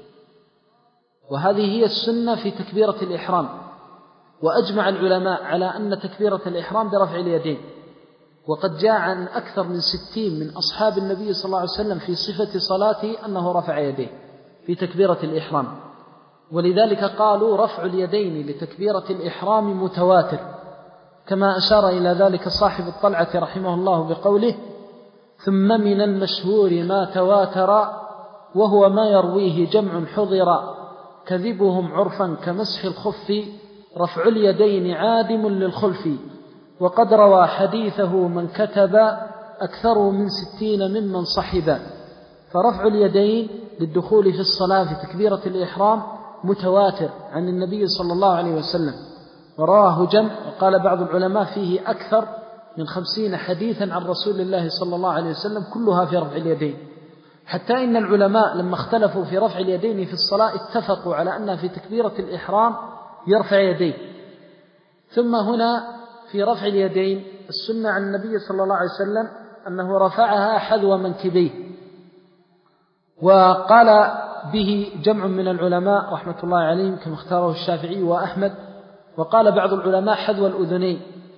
وهذه هي السنة في تكبيرة الإحرام، وأجمع العلماء على أن تكبيرة الإحرام برفع اليدين، وقد جاء عن أكثر من ستين من أصحاب النبي صلى الله عليه وسلم في صفة صلاته أنه رفع يديه في تكبيرة الإحرام، ولذلك قالوا رفع اليدين لتكبيرة الإحرام متواتر، كما أشار إلى ذلك صاحب الطلعة رحمه الله بقوله ثم من المشهور ما تواتر وهو ما يرويه جمع حضر كذبهم عرفا كمسح الخف رفع اليدين عادم للخلف وقد روى حديثه من كتب أكثر من ستين ممن صحب. فرفع اليدين للدخول في الصلاة في تكبيرة الإحرام متواتر عن النبي صلى الله عليه وسلم، وراه جمع، وقال بعض العلماء فيه أكثر من خمسين حديثا عن رسول الله صلى الله عليه وسلم كلها في رفع اليدين، حتى إن العلماء لما اختلفوا في رفع اليدين في الصلاة اتفقوا على أن في تكبيرة الإحرام يرفع يديه. ثم هنا في رفع اليدين السنة عن النبي صلى الله عليه وسلم أنه رفعها حذو منكبيه، وقال به جمع من العلماء رحمة الله عليهم كما اختاره الشافعي وأحمد، وقال بعض العلماء حذو الأذنين.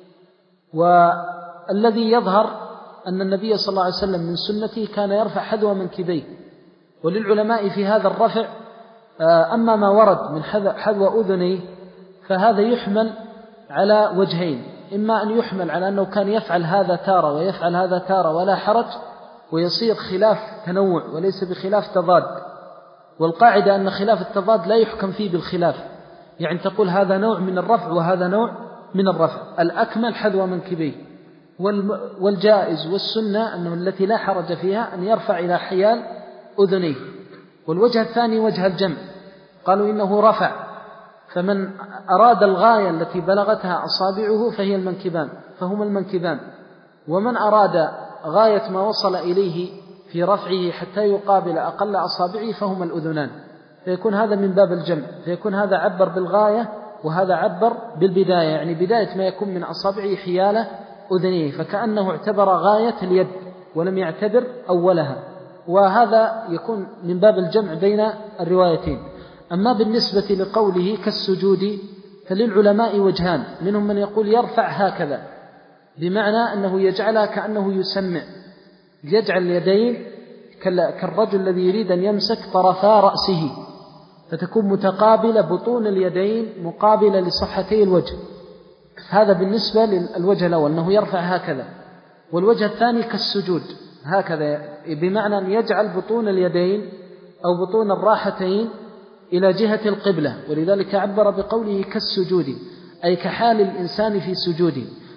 والذي يظهر أن النبي صلى الله عليه وسلم من سنته كان يرفع حذو منكبيه. وللعلماء في هذا الرفع أما ما ورد من حذو أذنيه فهذا يحمل على وجهين: إما أن يحمل على أنه كان يفعل هذا تارة ويفعل هذا تارة ولا حرج، ويصير خلاف تنوع وليس بخلاف تضاد، والقاعدة أن خلاف التضاد لا يحكم فيه بالخلاف، يعني تقول هذا نوع من الرفع وهذا نوع من الرفع، الأكمل حذو منكبيه، والجائز والسنة أنه التي لا حرج فيها أن يرفع إلى حيال أذنيه. والوجه الثاني وجه الجمع، قالوا إنه رفع، فمن أراد الغاية التي بلغتها أصابعه فهي المنكبان فهما المنكبان، ومن أراد غاية ما وصل إليه في رفعه حتى يقابل أقل أصابعه فهما الأذنان، فيكون هذا من باب الجمع، فيكون هذا عبر بالغاية وهذا عبر بالبداية، يعني بداية ما يكون من أصابعه حيال أذنيه، فكأنه اعتبر غاية اليد ولم يعتبر أولها، وهذا يكون من باب الجمع بين الروايتين. أما بالنسبة لقوله كالسجود فللعلماء وجهان: منهم من يقول يرفع هكذا بمعنى أنه يجعلها كأنه يسمع، يجعل اليدين كالرجل الذي يريد أن يمسك طرفا رأسه، فتكون متقابلة بطون اليدين مقابلة لصحتي الوجه، هذا بالنسبة للوجه الأول أنه يرفع هكذا. والوجه الثاني كالسجود هكذا بمعنى أن يجعل بطون اليدين أو بطون الراحتين إلى جهة القبلة، ولذلك عبر بقوله كالسجود أي كحال الإنسان في سجوده.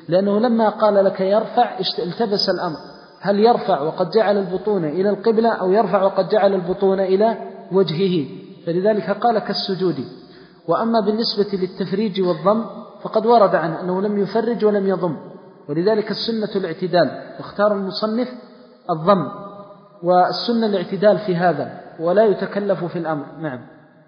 لأنه لما قال لك يرفع التبس الأمر، هل يرفع وقد جعل البطون إلى القبلة أو يرفع وقد جعل البطون إلى وجهه؟ فلذلك قال كالسجود. وأما بالنسبة للتفريج والضم فقد ورد عنه أنه لم يفرج ولم يضم، ولذلك السنة الاعتدال، واختار المصنف الضم، والسنة الاعتدال في هذا ولا يتكلف في الأمر. نعم.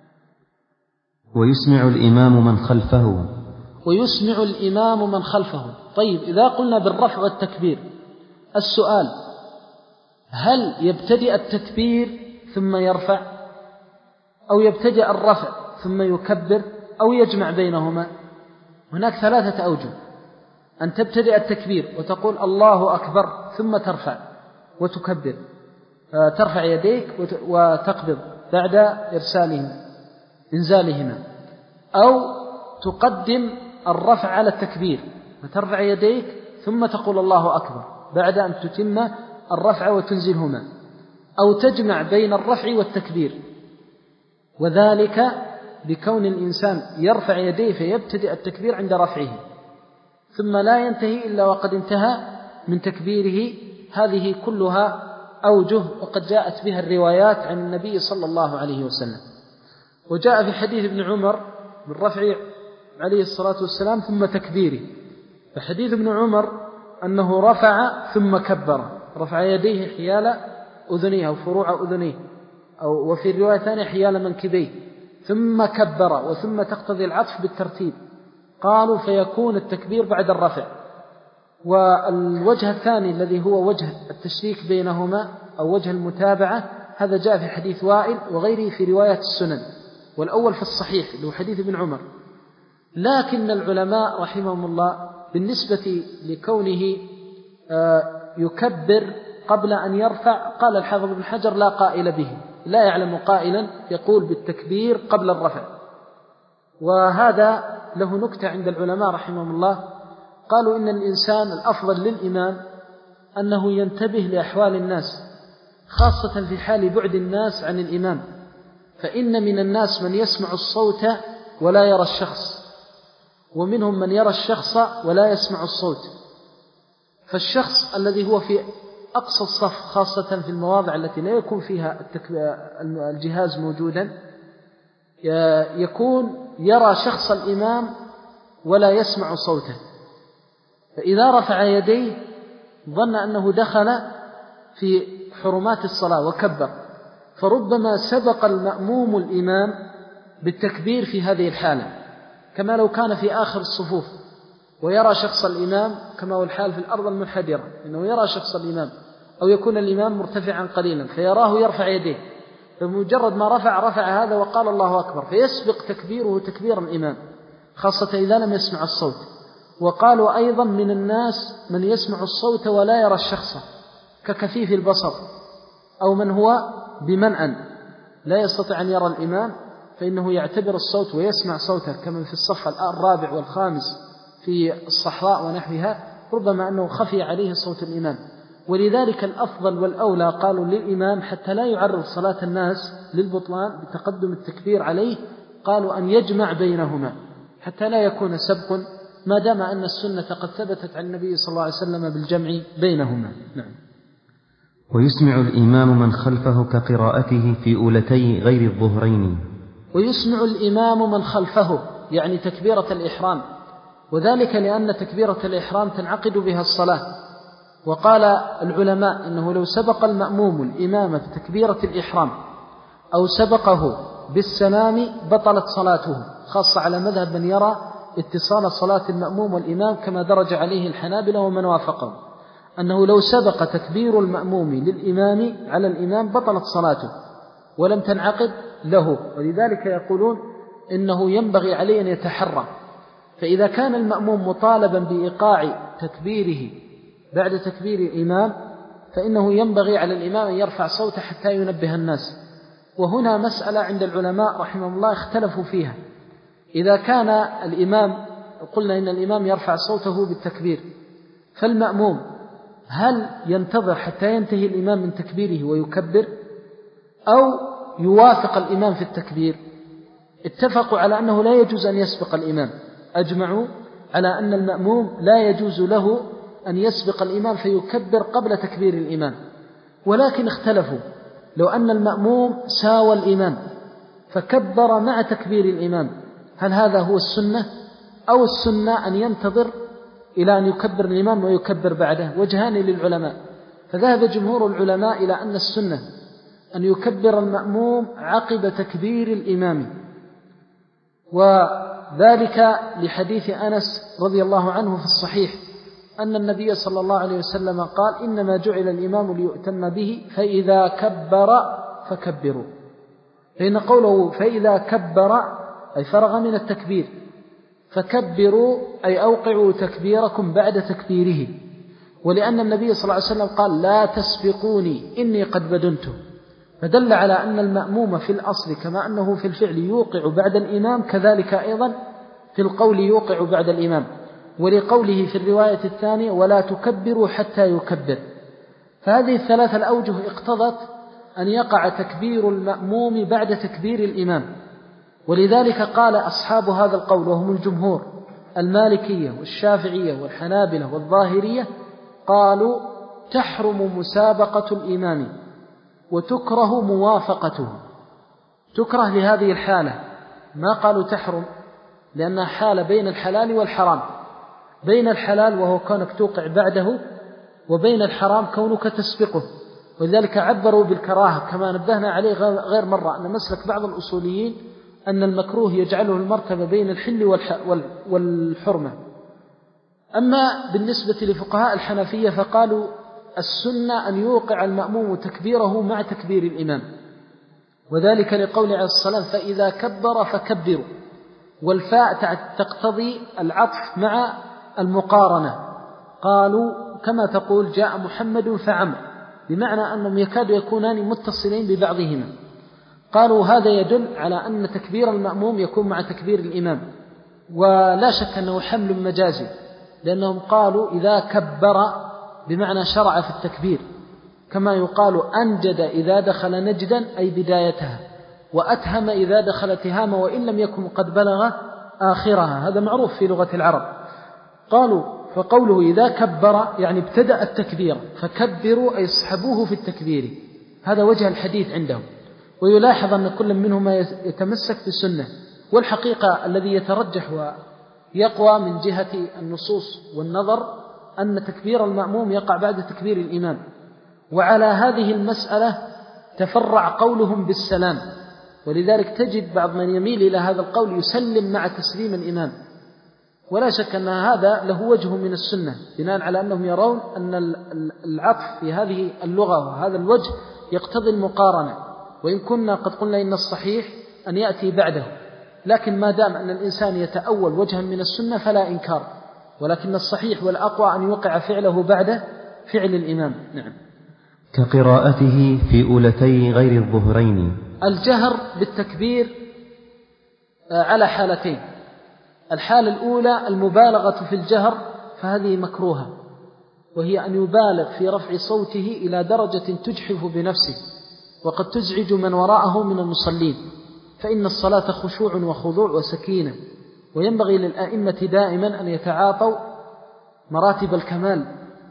ويسمع الإمام من خلفه ويسمع الإمام من خلفه. طيب، إذا قلنا بالرفع والتكبير، السؤال: هل يبتدئ التكبير ثم يرفع، أو يبتدئ الرفع ثم يكبر، أو يجمع بينهما؟ هناك ثلاثة أوجه: أن تبتدئ التكبير وتقول الله أكبر ثم ترفع وتكبر، ترفع يديك وتقبض بعد إرسالهما إنزالهما، أو تقدم الرفع على التكبير فترفع يديك ثم تقول الله أكبر بعد أن تتم الرفع وتنزلهما، أو تجمع بين الرفع والتكبير، وذلك بكون الإنسان يرفع يديه فيبتدئ التكبير عند رفعه ثم لا ينتهي إلا وقد انتهى من تكبيره. هذه كلها أوجه وقد جاءت بها الروايات عن النبي صلى الله عليه وسلم. وجاء في حديث ابن عمر بالرفع عليه الصلاة والسلام ثم تكبيره، فحديث ابن عمر أنه رفع ثم كبر، رفع يديه حيال أذنيه أو فروع أذنيه، أو وفي الرواية الثانية حيال منكبيه، ثم كبر، وثم تقتضي العطف بالترتيب. قالوا فيكون التكبير بعد الرفع. والوجه الثاني الذي هو وجه التشريك بينهما أو وجه المتابعة، هذا جاء في حديث وائل وغيره في رواية السنن، والأول في الصحيح اللي هو حديث ابن عمر. لكن العلماء رحمهم الله بالنسبة لكونه يكبر قبل أن يرفع، قال الحافظ ابن حجر لا قائل به، لا يعلم قائلا يقول بالتكبير قبل الرفع. وهذا له نكتة عند العلماء رحمهم الله، قالوا إن الإنسان الأفضل للإمام أنه ينتبه لأحوال الناس، خاصة في حال بعد الناس عن الإمام، فإن من الناس من يسمع الصوت ولا يرى الشخص، ومنهم من يرى الشخص ولا يسمع الصوت. فالشخص الذي هو في أقصى الصف، خاصة في المواضع التي لا يكون فيها الجهاز موجودا، يكون يرى شخص الإمام ولا يسمع صوته، فإذا رفع يديه ظن أنه دخل في حرمات الصلاة وكبر، فربما سبق المأموم الإمام بالتكبير في هذه الحالة، كما لو كان في آخر الصفوف ويرى شخص الإمام، كما هو الحال في الأرض المنحدرة، إنه يرى شخص الإمام، أو يكون الإمام مرتفعا قليلا فيراه يرفع يديه، فمجرد ما رفع رفع هذا وقال الله أكبر، فيسبق تكبيره تكبير الإمام، خاصة إذا لم يسمع الصوت. وقالوا أيضا من الناس من يسمع الصوت ولا يرى الشخص، ككفيف البصر، أو من هو بمنأى لا يستطيع أن يرى الإمام، فإنه يعتبر الصوت ويسمع صوته، كمن في الصف الرابع والخامس في الصحراء ونحوها، ربما أنه خفي عليه صوت الإمام. ولذلك الأفضل والأولى قالوا للإمام حتى لا يعرض صلاة الناس للبطلان بتقدم التكبير عليه، قالوا أن يجمع بينهما حتى لا يكون سبق، ما دام أن السنة قد ثبتت عن النبي صلى الله عليه وسلم بالجمع بينهما. نعم. ويسمع الإمام من خلفه كقراءته في أولتي غير الظهرين. ويسمع الإمام من خلفه يعني تكبيرة الإحرام، وذلك لأن تكبيرة الإحرام تنعقد بها الصلاة. وقال العلماء إنه لو سبق المأموم الإمام في تكبيرة الإحرام أو سبقه بالسلام بطلت صلاته، خاصة على مذهب من يرى اتصال صلاة المأموم والإمام كما درج عليه الحنابلة ومن وافقه، أنه لو سبق تكبير المأموم للإمام على الإمام بطلت صلاته ولم تنعقد له. ولذلك يقولون إنه ينبغي عليه أن يتحرى، فإذا كان المأموم مطالبا بإيقاع تكبيره بعد تكبير الإمام فإنه ينبغي على الإمام أن يرفع صوته حتى ينبه الناس. وهنا مسألة عند العلماء رحمهم الله اختلفوا فيها، إذا كان الإمام، قلنا إن الإمام يرفع صوته بالتكبير، فالمأموم هل ينتظر حتى ينتهي الإمام من تكبيره ويكبر، أو يوافق الإمام في التكبير؟ اتفقوا على أنه لا يجوز أن يسبق الإمام، أجمعوا على أن المأموم لا يجوز له أن يسبق الإمام فيكبر قبل تكبير الإمام، ولكن اختلفوا لو أن المأموم ساوى الإمام فكبر مع تكبير الإمام، هل هذا هو السنة أو السنة أن ينتظر إلى أن يكبر الإمام ويكبر بعده؟ وجهان للعلماء. فذهب جمهور العلماء إلى أن السنة أن يكبر المأموم عقب تكبير الإمام، وذلك لحديث أنس رضي الله عنه في الصحيح أن النبي صلى الله عليه وسلم قال: إنما جعل الإمام ليؤتم به فإذا كبر فكبروا. فإن قوله فإذا كبر أي فرغ من التكبير، فكبروا أي أوقعوا تكبيركم بعد تكبيره، ولأن النبي صلى الله عليه وسلم قال: لا تسبقوني إني قد بدنت، فدل على أن المأموم في الأصل كما أنه في الفعل يوقع بعد الإمام كذلك أيضا في القول يوقع بعد الإمام، ولقوله في الرواية الثانية: ولا تكبروا حتى يكبر. فهذه الثلاثة الأوجه اقتضت أن يقع تكبير المأموم بعد تكبير الإمام، ولذلك قال أصحاب هذا القول وهم الجمهور المالكية والشافعية والحنابلة والظاهرية، قالوا تحرم مسابقة الإمام وتكره موافقته. تكره لهذه الحالة، ما قالوا تحرم لأنها حالة بين الحلال والحرام، بين الحلال وهو كونك توقع بعده، وبين الحرام كونك تسبقه، ولذلك عبروا بالكراهة كما نبهنا عليه غير مرة أن مسلك بعض الأصوليين أن المكروه يجعله المرتبة بين الحل والحرمة. أما بالنسبة لفقهاء الحنفية فقالوا السنة أن يوقع المأموم تكبيره مع تكبير الإمام، وذلك لقول عليه الصلاة فإذا كبر فكبروا، والفاء تقتضي العطف مع المقارنة. قالوا كما تقول جاء محمد فعمر، بمعنى أنهم يكادوا يكونان متصلين ببعضهما. قالوا هذا يدل على أن تكبير المأموم يكون مع تكبير الإمام، ولا شك أنه حمل مجازي، لأنهم قالوا إذا كبر بمعنى شرع في التكبير، كما يقال أنجد إذا دخل نجدا أي بدايتها، وأتهم إذا دخل تهامة وإن لم يكن قد بلغ آخرها، هذا معروف في لغة العرب. قالوا فقوله إذا كبر يعني ابتدأ التكبير، فكبروا أي اصحبوه في التكبير، هذا وجه الحديث عندهم. ويلاحظ أن كل منهما يتمسك بسنة، والحقيقة الذي يترجح ويقوى من جهة النصوص والنظر أن تكبير المأموم يقع بعد تكبير الإمام. وعلى هذه المسألة تفرع قولهم بالسلام، ولذلك تجد بعض من يميل إلى هذا القول يسلم مع تسليم الإمام، ولا شك أن هذا له وجه من السنة، بناء على أنهم يرون أن العطف في هذه اللغة وهذا الوجه يقتضي المقارنة، وإن كنا قد قلنا إن الصحيح أن يأتي بعده، لكن ما دام أن الإنسان يتأول وجها من السنة فلا إنكار، ولكن الصحيح والأقوى أن يوقع فعله بعد فعل الإمام. نعم. كقراءته في أولتي غير الظهرين. الجهر بالتكبير على حالتين: الحالة الأولى المبالغة في الجهر، فهذه مكروهة، وهي أن يبالغ في رفع صوته إلى درجة تجحف بنفسه وقد تزعج من وراءه من المصلين، فإن الصلاة خشوع وخضوع وسكينة، وينبغي للأئمة دائما أن يتعاطوا مراتب الكمال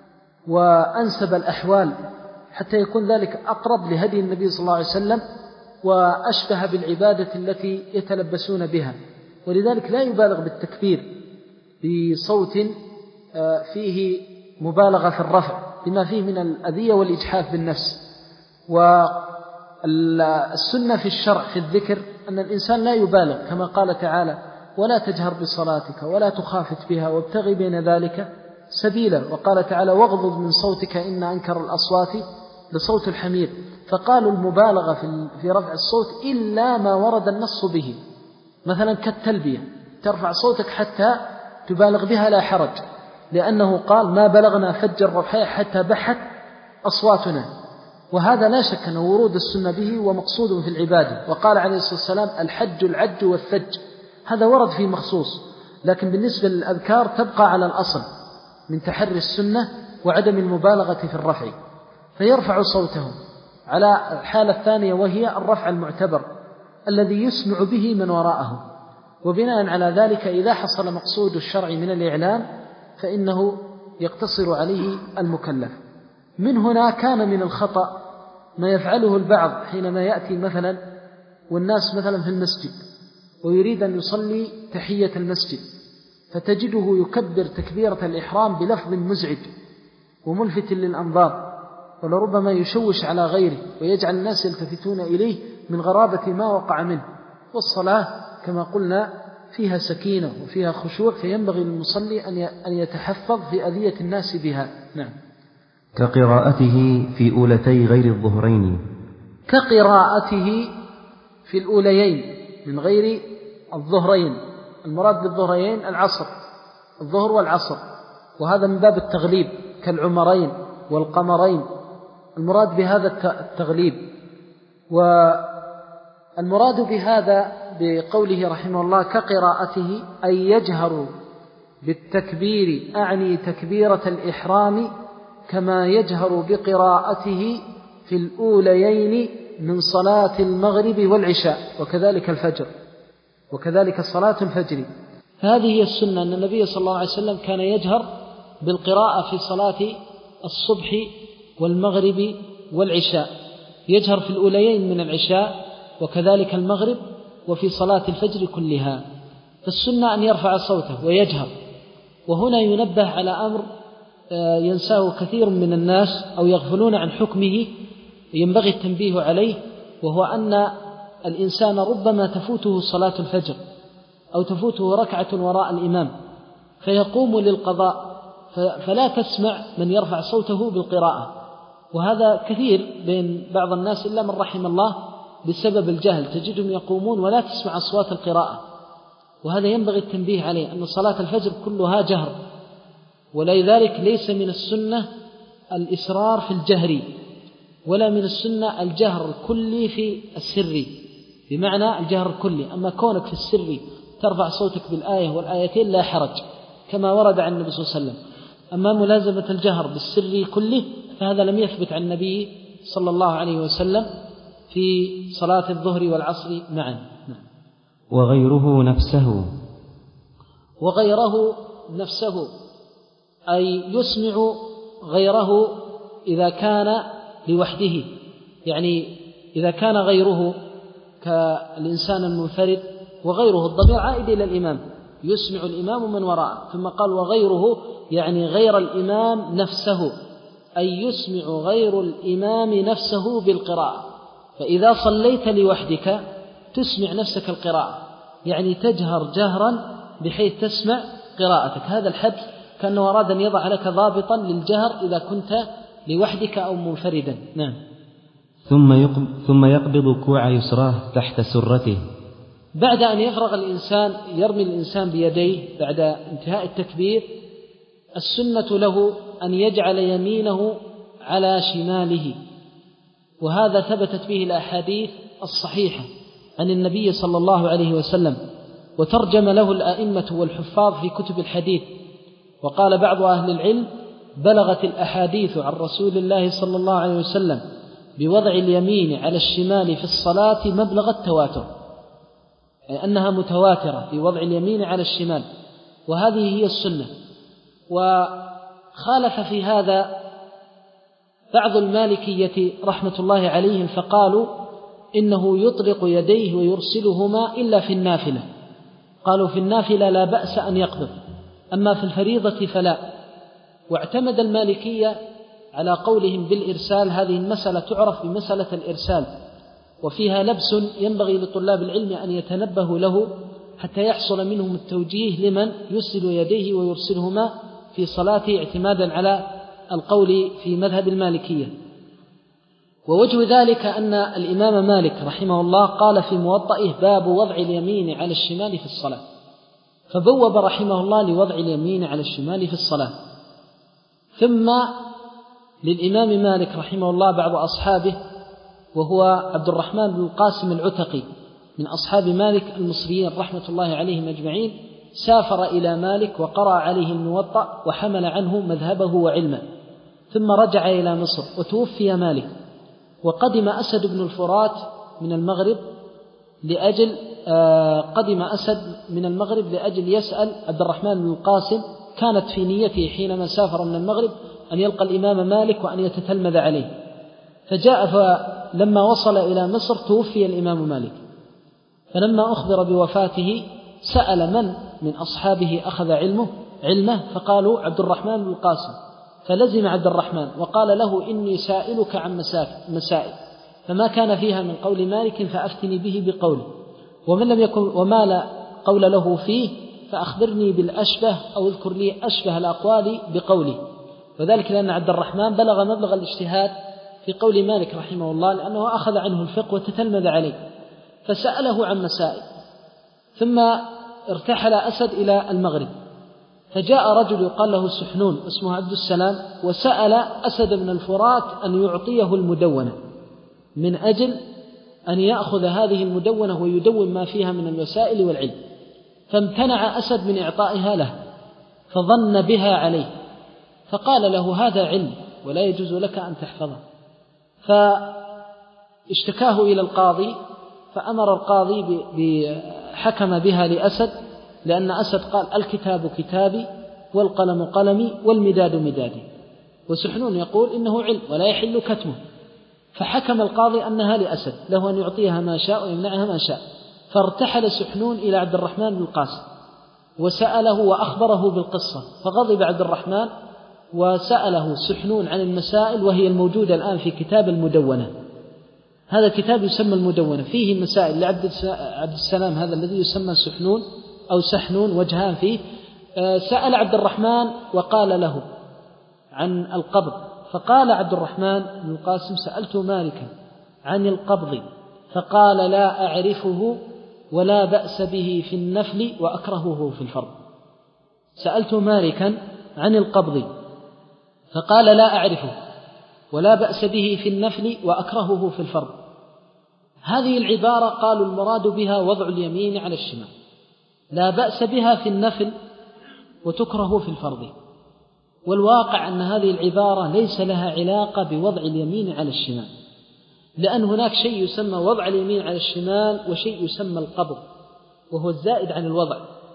وأنسب الأحوال حتى يكون ذلك أقرب لهدي النبي صلى الله عليه وسلم وأشبه بالعبادة التي يتلبسون بها. ولذلك لا يبالغ بالتكبير بصوت فيه مبالغة في الرفع بما فيه من الأذية والإجحاف بالنفس. والسنة في الشرع في الذكر أن الإنسان لا يبالغ، كما قال تعالى: ولا تجهر بصلاتك ولا تخافت بها وابتغي بين ذلك سبيلا. وقال تعالى: واغضض من صوتك إن أنكر الأصوات لصوت الحمير. فقالوا المبالغة في رفع الصوت إلا ما ورد النص به، مثلا كالتلبية ترفع صوتك حتى تبالغ بها لا حرج، لأنه قال: ما بلغنا فج الرفع حتى بحت أصواتنا، وهذا لا شك أن ورود السنة به ومقصود في العبادة. وقال عليه الصلاة والسلام: الحج العج والفج، هذا ورد فيه مخصوص، لكن بالنسبة للأذكار تبقى على الأصل من تحري السنة وعدم المبالغة في الرفع، فيرفع صوته على الحالة الثانية وهي الرفع المعتبر الذي يسمع به من وراءه. وبناء على ذلك إذا حصل مقصود الشرع من الإعلام فإنه يقتصر عليه المكلف. من هنا كان من الخطأ ما يفعله البعض حينما يأتي مثلا والناس مثلا في المسجد ويريد أن يصلي تحية المسجد، فتجده يكبر تكبيرة الإحرام بلفظ مزعج وملفت للأنظار، ولربما يشوش على غيره ويجعل الناس يلتفتون إليه من غرابة ما وقع منه. والصلاة كما قلنا فيها سكينة وفيها خشوع، فينبغي للمصلي أن يتحفظ في أذية الناس بها. نعم. كقراءته في أولتي غير الظهرين، كقراءته في الأوليين من غير الظهرين. المراد بالظهرين العصر، الظهر والعصر، وهذا من باب التغليب كالعمرين والقمرين، المراد بهذا التغليب. والمراد بهذا بقوله رحمه الله كقراءته أي يجهر بالتكبير، أعني تكبيرة الإحرام كما يجهر بقراءته في الأوليين من صلاة المغرب والعشاء وكذلك الفجر وكذلك صلاة الفجر. هذه هي السنة، أن النبي صلى الله عليه وسلم كان يجهر بالقراءة في صلاة الصبح والمغرب والعشاء، يجهر في الأوليين من العشاء وكذلك المغرب وفي صلاة الفجر كلها. فالسنة أن يرفع صوته ويجهر. وهنا ينبه على أمر ينساه كثير من الناس أو يغفلون عن حكمه، ينبغي التنبيه عليه، وهو أن الإنسان ربما تفوته صلاة الفجر أو تفوته ركعة وراء الإمام فيقوم للقضاء، فلا تسمع من يرفع صوته بالقراءة. وهذا كثير بين بعض الناس إلا من رحم الله بسبب الجهل، تجدهم يقومون ولا تسمع أصوات القراءة، وهذا ينبغي التنبيه عليه أن صلاة الفجر كلها جهر، ولذلك ليس من السنة الإسرار في الجهر، ولا من السنة الجهر الكلي في السر، بمعنى الجهر الكلي. أما كونك في السر ترفع صوتك بالآية والآيتين لا حرج كما ورد عن النبي صلى الله عليه وسلم. أما ملازمة الجهر بالسر كله فهذا لم يثبت عن النبي صلى الله عليه وسلم في صلاة الظهر والعصر معا. وغيره نفسه، وغيره نفسه أي يسمع غيره إذا كان لوحده، يعني إذا كان غيره كالإنسان المنفرد، وغيره الضمير عائد إلى الإمام، يسمع الإمام من وراءه. ثم قال وغيره يعني غير الإمام نفسه، أي يسمع غير الإمام نفسه بالقراءة. فإذا صليت لوحدك تسمع نفسك القراءة، يعني تجهر جهرا بحيث تسمع قراءتك. هذا الحد كأنه أراد أن يضع لك ضابطا للجهر إذا كنت لوحدك أو منفردا. نعم. ثم يقبض, ثم يقبض كوع يسراه تحت سرته. بعد أن يفرغ الإنسان يرمي الإنسان بيديه بعد انتهاء التكبير، السنة له أن يجعل يمينه على شماله، وهذا ثبتت به الأحاديث الصحيحة عن النبي صلى الله عليه وسلم، وترجم له الآئمة والحفاظ في كتب الحديث. وقال بعض أهل العلم بلغت الأحاديث عن رسول الله صلى الله عليه وسلم بوضع اليمين على الشمال في الصلاة مبلغ التواتر، يعني أنها متواترة في وضع اليمين على الشمال، وهذه هي السنة. وخالف في هذا بعض المالكية رحمة الله عليهم، فقالوا إنه يطلق يديه ويرسلهما إلا في النافلة. قالوا في النافلة لا بأس أن يقبض، أما في الفريضة فلا. واعتمد المالكية على قولهم بالإرسال. هذه المسألة تعرف بمسألة الإرسال، وفيها لبس ينبغي لطلاب العلم أن يتنبهوا له حتى يحصل منهم التوجيه لمن يرسل يديه ويرسلهما في صلاته، اعتمادا على القول في مذهب المالكية. ووجه ذلك أن الإمام مالك رحمه الله قال في موطئه باب وضع اليمين على الشمال في الصلاة، فبوب رحمه الله لوضع اليمين على الشمال في الصلاة. ثم للإمام مالك رحمه الله بعض أصحابه، وهو عبد الرحمن بن القاسم العتقي من أصحاب مالك المصريين رحمة الله عليهم أجمعين، سافر إلى مالك وقرأ عليه الموطأ وحمل عنه مذهبه وعلمه، ثم رجع إلى مصر وتوفي مالك. وقدم أسد بن الفرات من المغرب لأجل قدم أسد من المغرب لأجل يسأل عبد الرحمن بن القاسم، كانت في نيته حينما سافر من المغرب أن يلقى الإمام مالك وأن يتتلمذ عليه، فجاء فلما وصل إلى مصر توفي الإمام مالك، فلما أخبر بوفاته سأل من من أصحابه أخذ علمه علمه فقالوا عبد الرحمن بن القاسم، فلزم عبد الرحمن وقال له إني سائلك عن مسائل فما كان فيها من قول مالك فأفتني به بقوله، ومن لم يكن وما لا قول له فيه فأخبرني بالأشبه أو اذكر لي أشبه الأقوال بقوله. وذلك لأن عبد الرحمن بلغ مبلغ الاجتهاد في قول مالك رحمه الله، لأنه أخذ عنه الفقه وتتلمذ عليه، فسأله عن مسائل. ثم ارتحل أسد إلى المغرب، فجاء رجل يقال له سحنون اسمه عبد السلام، وسأل أسد بن الفرات أن يعطيه المدونة من أجل أن يأخذ هذه المدونة ويدون ما فيها من الوسائل والعلم، فامتنع أسد من إعطائها له، فظن بها عليه، فقال له هذا علم ولا يجوز لك أن تحفظه، فاشتكاه إلى القاضي، فأمر القاضي بحكم بها لأسد، لأن أسد قال الكتاب كتابي والقلم قلمي والمداد مدادي، وسحنون يقول إنه علم ولا يحل كتمه، فحكم القاضي أنها لأسد له أن يعطيها ما شاء ويمنعها ما شاء. فارتحل سحنون إلى عبد الرحمن بن القاسم وسأله وأخبره بالقصة، فغضب عبد الرحمن وسأله سحنون عن المسائل، وهي الموجودة الآن في كتاب المدونة. هذا كتاب يسمى المدونة فيه مسائل لعبد السلام هذا الذي يسمى سحنون أو سحنون وجهان فيه. سأل عبد الرحمن وقال له عن القبض، فقال عبد الرحمن بن القاسم سألت مالكا عن القبض فقال لا أعرفه ولا بأس به في النفل وأكرهه في الفرض. سألت مالكا عن القبض فقال لا أعرفه ولا بأس به في النفل وأكرهه في الفرض. هذه العبارة قالوا المراد بها وضع اليمين على الشمال، لا بأس بها في النفل وتكره في الفرض. والواقع أن هذه العبارة ليس لها علاقة بوضع اليمين على الشمال، لأن هناك شيء يسمى وضع اليمين على الشمال وشيء يسمى القبض، وهو الزائد عن الوضع.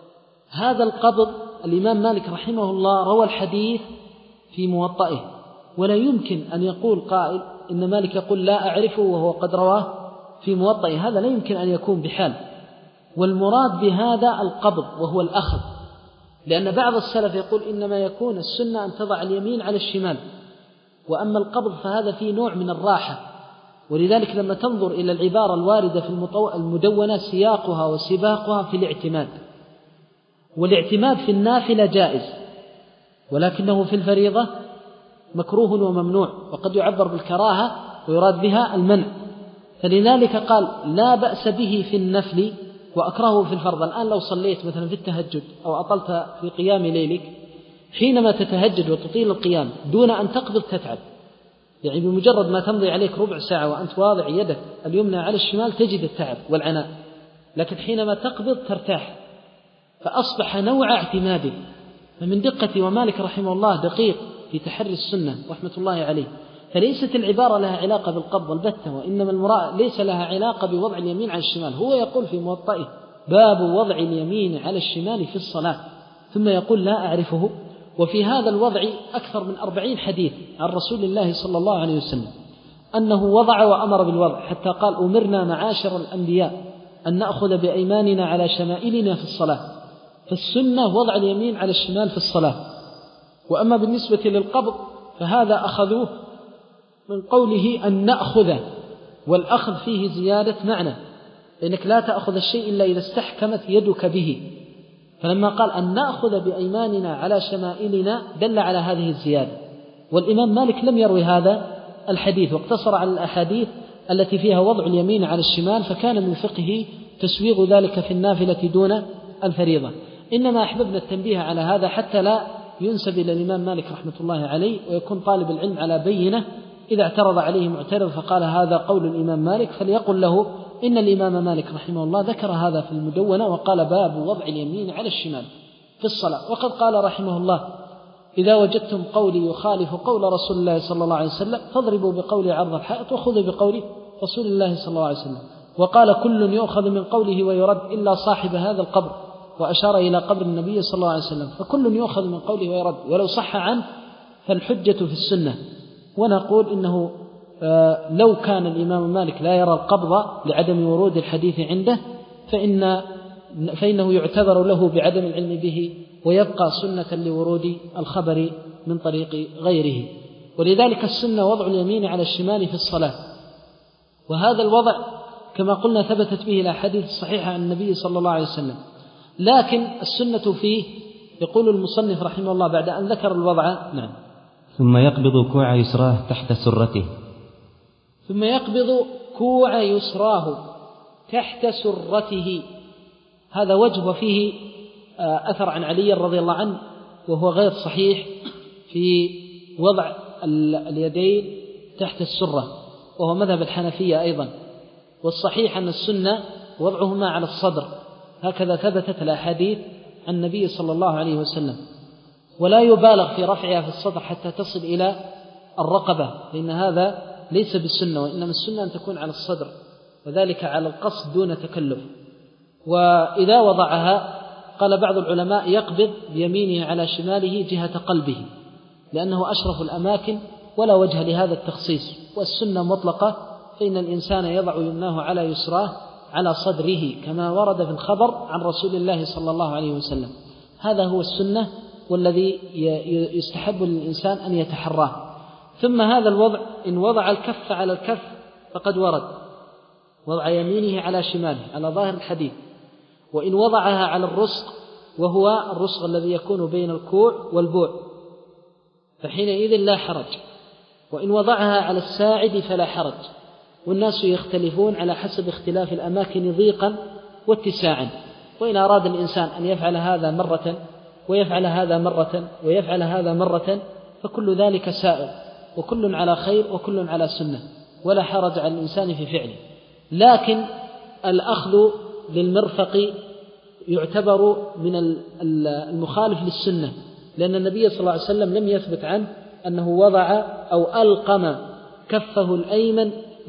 هذا القبض الإمام مالك رحمه الله روى الحديث في موطئه، ولا يمكن أن يقول قائل إن مالك يقول لا أعرفه وهو قد رواه في موطئه، هذا لا يمكن أن يكون بحال. والمراد بهذا القبض وهو الأخذ، لأن بعض السلف يقول إنما يكون السنة أن تضع اليمين على الشمال، وأما القبض فهذا فيه نوع من الراحة. ولذلك لما تنظر إلى العبارة الواردة في المدونة سياقها وسباقها في الاعتماد، والاعتماد في النافلة جائز، ولكنه في الفريضة مكروه وممنوع، وقد يعبر بالكراهة ويراد بها المنع. فلذلك قال لا بأس به في النفل وأكرهه في الفرض. الآن لو صليت مثلا في التهجد أو أطلت في قيام ليلك، حينما تتهجد وتطيل القيام دون أن تقبض تتعب، يعني بمجرد ما تمضي عليك ربع ساعة وأنت واضع يدك اليمنى على الشمال تجد التعب والعناء، لكن حينما تقبض ترتاح، فأصبح نوع اعتماد. فمن دقة ومالك رحمه الله دقيق في تحري السنة رحمة الله عليه، فليست العبارة لها علاقة بالقبض البتة، وإنما المراد ليس لها علاقة بوضع اليمين على الشمال. هو يقول في موطئه باب وضع اليمين على الشمال في الصلاة، ثم يقول لا أعرفه. وفي هذا الوضع أكثر من أربعين حديث عن رسول الله صلى الله عليه وسلم أنه وضع وأمر بالوضع، حتى قال أمرنا معاشر الأنبياء أن نأخذ بأيماننا على شمائلنا في الصلاة. فالسنة وضع اليمين على الشمال في الصلاة. وأما بالنسبة للقبض فهذا أخذوه من قوله أن نأخذ، والأخذ فيه زيادة معنى، لأنك لا تأخذ الشيء إلا إذا استحكمت يدك به، فلما قال أن نأخذ بأيماننا على شمائلنا دل على هذه الزيادة. والإمام مالك لم يروي هذا الحديث، واقتصر على الأحاديث التي فيها وضع اليمين على الشمال، فكان من فقهه تسويغ ذلك في النافلة دون الفريضة. إنما أحببنا التنبيه على هذا حتى لا ينسب إلى الإمام مالك رحمة الله عليه، ويكون طالب العلم على بينة إذا اعترض عليه معترض فقال هذا قول الإمام مالك، فليقل له إن الإمام مالك رحمه الله ذكر هذا في المدونة وقال باب وضع اليمين على الشمال في الصلاة. وقد قال رحمه الله إذا وجدتم قولي يخالف قول رسول الله صلى الله عليه وسلم فاضربوا بقولي عرض الحائط وخذوا بقول رسول الله صلى الله عليه وسلم. وقال كل يؤخذ من قوله ويرد إلا صاحب هذا القبر، وأشار إلى قبر النبي صلى الله عليه وسلم، فكل يؤخذ من قوله ويرد، ولو صح عنه فالحجة في السنة. ونقول إنه لو كان الإمام مالك لا يرى القبض لعدم ورود الحديث عنده فإن فإنه يعتذر له بعدم العلم به، ويبقى سنة لورود الخبر من طريق غيره. ولذلك السنة وضع اليمين على الشمال في الصلاة، وهذا الوضع كما قلنا ثبتت به الأحاديث الصحيحة عن النبي صلى الله عليه وسلم، لكن السنة فيه يقول المصنف رحمه الله بعد أن ذكر الوضع نعم ثم يقبض كوع يسراه تحت سرته ثم يقبض كوع يسراه تحت سرته. هذا وجه فيه أثر عن علي رضي الله عنه وهو غير صحيح في وضع اليدين تحت السرة، وهو مذهب الحنفية أيضا، والصحيح أن السنة وضعهما على الصدر، هكذا ثبتت الأحاديث عن النبي صلى الله عليه وسلم، ولا يبالغ في رفعها في الصدر حتى تصل إلى الرقبة، لأن هذا ليس بالسنة، وإنما السنة أن تكون على الصدر، وذلك على القصد دون تكلف. وإذا وضعها قال بعض العلماء يقبض بيمينه على شماله جهة قلبه، لأنه أشرف الأماكن ولا وجه لهذا التخصيص، والسنة مطلقة، فإن الإنسان يضع يمناه على يسراه على صدره كما ورد في الخبر عن رسول الله صلى الله عليه وسلم. هذا هو السنة والذي يستحب للإنسان أن يتحراه. ثم هذا الوضع إن وضع الكف على الكف فقد ورد وضع يمينه على شماله على ظاهر الحديث، وإن وضعها على الرسغ وهو الرسغ الذي يكون بين الكوع والبوع فحينئذ لا حرج، وإن وضعها على الساعد فلا حرج. والناس يختلفون على حسب اختلاف الأماكن ضيقا واتساعا، وإن أراد الإنسان أن يفعل هذا مرة ويفعل هذا مرة ويفعل هذا مرة فكل ذلك سائغ، وكل على خير وكل على سنة، ولا حرج على الإنسان في فعله. لكن الأخذ للمرفق يعتبر من المخالف للسنة، لأن النبي صلى الله عليه وسلم لم يثبت عنه أنه وضع أو ألقم كفه الأيمن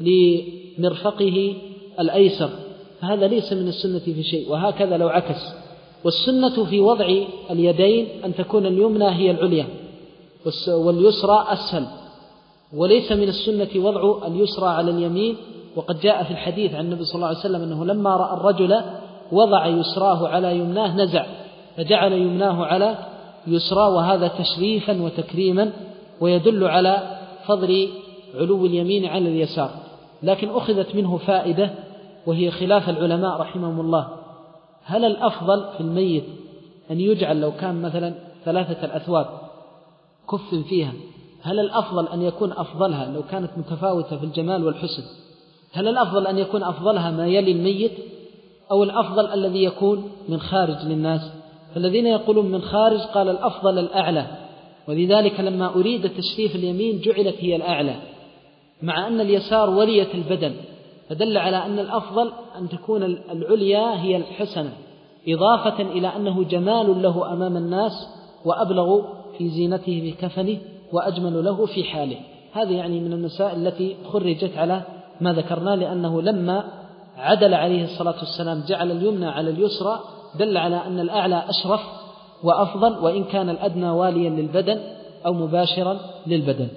لمرفقه الأيسر، فهذا ليس من السنة في شيء. وهكذا لو عكس، والسنة في وضع اليدين أن تكون اليمنى هي العليا واليسرى أسفل، وليس من السنة وضع اليسرى على اليمين. وقد جاء في الحديث عن النبي صلى الله عليه وسلم أنه لما رأى الرجل وضع يسراه على يمناه نزع فجعل يمناه على يسرى، وهذا تشريفا وتكريما ويدل على فضل علو اليمين على اليسار. لكن أخذت منه فائدة وهي خلاف العلماء رحمهم الله، هل الأفضل في الميت أن يجعل لو كان مثلا ثلاثة الأثواب كف فيها، هل الأفضل أن يكون أفضلها لو كانت متفاوتة في الجمال والحسن، هل الأفضل أن يكون أفضلها ما يلي الميت، أو الأفضل الذي يكون من خارج للناس؟ فالذين يقولون من خارج قال الأفضل الأعلى، ولذلك لما أريد تشريف اليمين جعلت هي الأعلى، مع أن اليسار ولية البدن، فدل على أن الأفضل أن تكون العليا هي الحسنة، إضافة إلى أنه جمال له أمام الناس وأبلغ في زينته بكفنه وأجمل له في حاله. هذه يعني من المسائل التي خرجت على ما ذكرنا، لأنه لما عدل عليه الصلاة والسلام جعل اليمنى على اليسرى دل على أن الأعلى أشرف وأفضل، وإن كان الأدنى واليا للبدن أو مباشرا للبدن.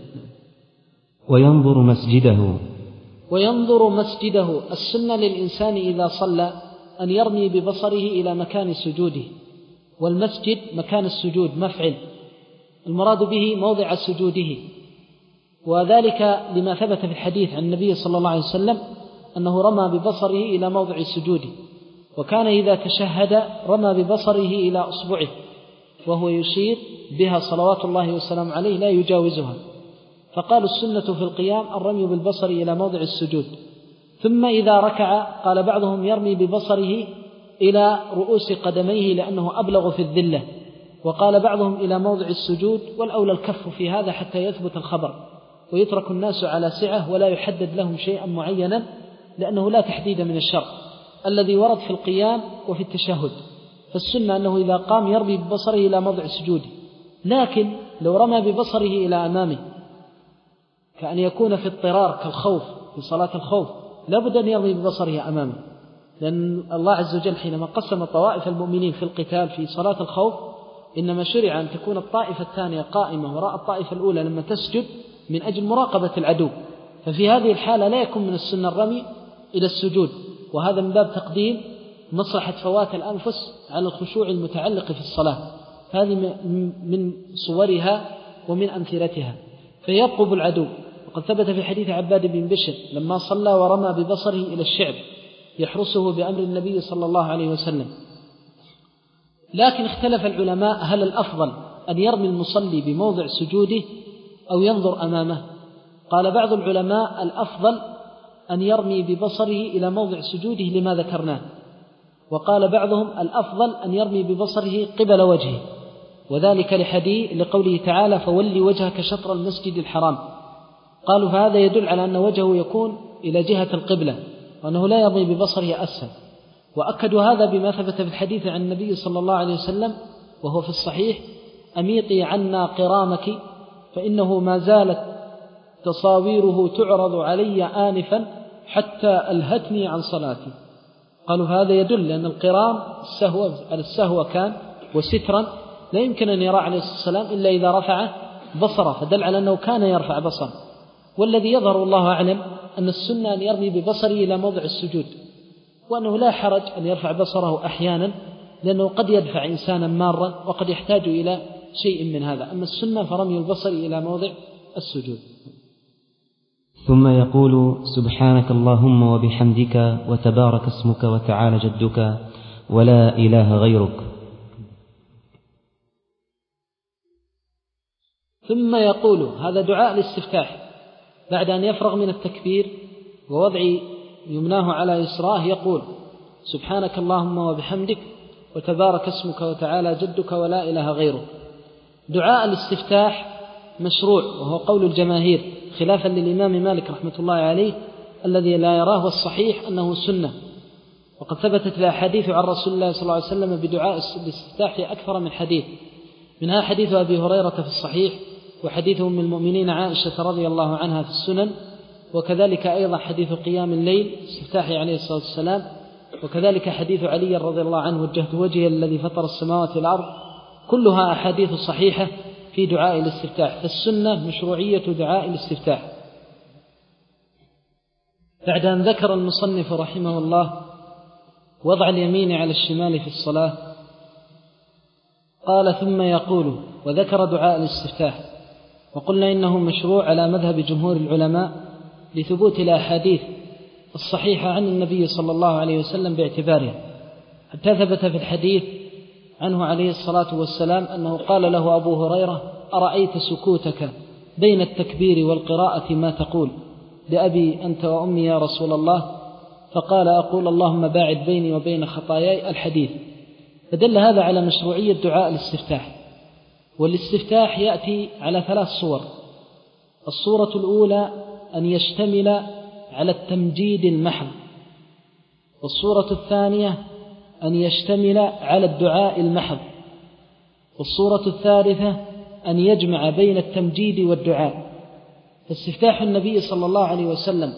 وينظر مسجده وينظر مسجده السنة للإنسان إذا صلى أن يرمي ببصره إلى مكان سجوده، والمسجد مكان السجود مفعل، المراد به موضع سجوده، وذلك لما ثبت في الحديث عن النبي صلى الله عليه وسلم أنه رمى ببصره إلى موضع سجوده، وكان إذا تشهد رمى ببصره إلى أصبعه وهو يشير بها صلوات الله وسلام عليه لا يجاوزها. فقالوا السنة في القيام الرمي بالبصر إلى موضع السجود. ثم إذا ركع قال بعضهم يرمي ببصره إلى رؤوس قدميه لأنه أبلغ في الذلة، وقال بعضهم إلى موضع السجود، والأولى الكف في هذا حتى يثبت الخبر ويترك الناس على سعة ولا يحدد لهم شيئا معينا، لأنه لا تحديد من الشرع الذي ورد في القيام وفي التشهد. فالسنة أنه إذا قام يرمي ببصره إلى موضع سجوده، لكن لو رمى ببصره إلى أمامه كأن يكون في اضطرار كالخوف في صلاة الخوف لابد أن يرمي ببصره أمامه، لأن الله عز وجل حينما قسم طوائف المؤمنين في القتال في صلاة الخوف إنما شرع أن تكون الطائفة الثانية قائمة وراء الطائفة الأولى لما تسجد من أجل مراقبة العدو، ففي هذه الحالة لا يكون من السنة الرمي إلى السجود، وهذا من باب تقديم مصلحة فوات الأنفس على الخشوع المتعلق في الصلاة، هذه من صورها ومن أمثلتها. فيرقب العدو، وقد ثبت في حديث عباد بن بشر لما صلى ورمى ببصره إلى الشعب يحرسه بأمر النبي صلى الله عليه وسلم. لكن اختلف العلماء هل الأفضل أن يرمي المصلي بموضع سجوده أو ينظر أمامه؟ قال بعض العلماء الأفضل أن يرمي ببصره إلى موضع سجوده لما ذكرناه، وقال بعضهم الأفضل أن يرمي ببصره قبل وجهه، وذلك لحديث لقوله تعالى فولي وجهك شطر المسجد الحرام، قالوا فهذا يدل على أن وجهه يكون إلى جهة القبلة وأنه لا يرمي ببصره أسفل، وأكدوا هذا بما ثبت في الحديث عن النبي صلى الله عليه وسلم وهو في الصحيح أميطي عنا قرامك فإنه ما زالت تصاويره تعرض علي آنفا حتى ألهتني عن صلاتي. قالوا هذا يدل لأن القرام السهو على السهو كان وسترا لا يمكن أن يرى عليه الصلاة والسلام إلا إذا رفع بصره، فدل على أنه كان يرفع بصره. والذي يظهر الله أعلم أن السنة أن يرمي ببصره إلى موضع السجود، وأنه لا حرج أن يرفع بصره أحيانا لأنه قد يدفع إنسانا مارا وقد يحتاج إلى شيء من هذا، أما السنة فرمي البصر إلى موضع السجود. ثم يقول سبحانك اللهم وبحمدك وتبارك اسمك وتعالى جدك ولا إله غيرك. ثم يقول هذا دعاء الاستفتاح بعد أن يفرغ من التكبير ووضع يمناه على يسراه يقول سبحانك اللهم وبحمدك وتبارك اسمك وتعالى جدك ولا إله غيرك. دعاء الاستفتاح مشروع وهو قول الجماهير خلافا للإمام مالك رحمة الله عليه الذي لا يراه الصحيح أنه سنة، وقد ثبتت الأحاديث عن رسول الله صلى الله عليه وسلم بدعاء الاستفتاح أكثر من حديث، منها حديث أبي هريرة في الصحيح، وحديث أم المؤمنين عائشة رضي الله عنها في السنن، وكذلك أيضا حديث قيام الليل استفتاحه عليه الصلاة والسلام، وكذلك حديث علي رضي الله عنه وجهت وجهي الذي فطر السماوات والأرض، كلها أحاديث صحيحة في دعاء الاستفتاح. فالسنة مشروعية دعاء الاستفتاح. بعد أن ذكر المصنف رحمه الله وضع اليمين على الشمال في الصلاة قال ثم يقول وذكر دعاء الاستفتاح، وقلنا إنه مشروع على مذهب جمهور العلماء لثبوت الأحاديث الصحيحة عن النبي صلى الله عليه وسلم باعتباره، حتى ثبت في الحديث عنه عليه الصلاة والسلام أنه قال له أبو هريرة أرأيت سكوتك بين التكبير والقراءة ما تقول؟ بأبي أنت وأمي يا رسول الله، فقال أقول اللهم باعد بيني وبين خطاياي الحديث. فدل هذا على مشروعية دعاء الاستفتاح. والاستفتاح يأتي على ثلاث صور. الصورة الأولى أن يشتمل على التمجيد المحض، والصورة الثانية أن يشتمل على الدعاء المحض، والصورة الثالثة أن يجمع بين التمجيد والدعاء. فاستفتاح النبي صلى الله عليه وسلم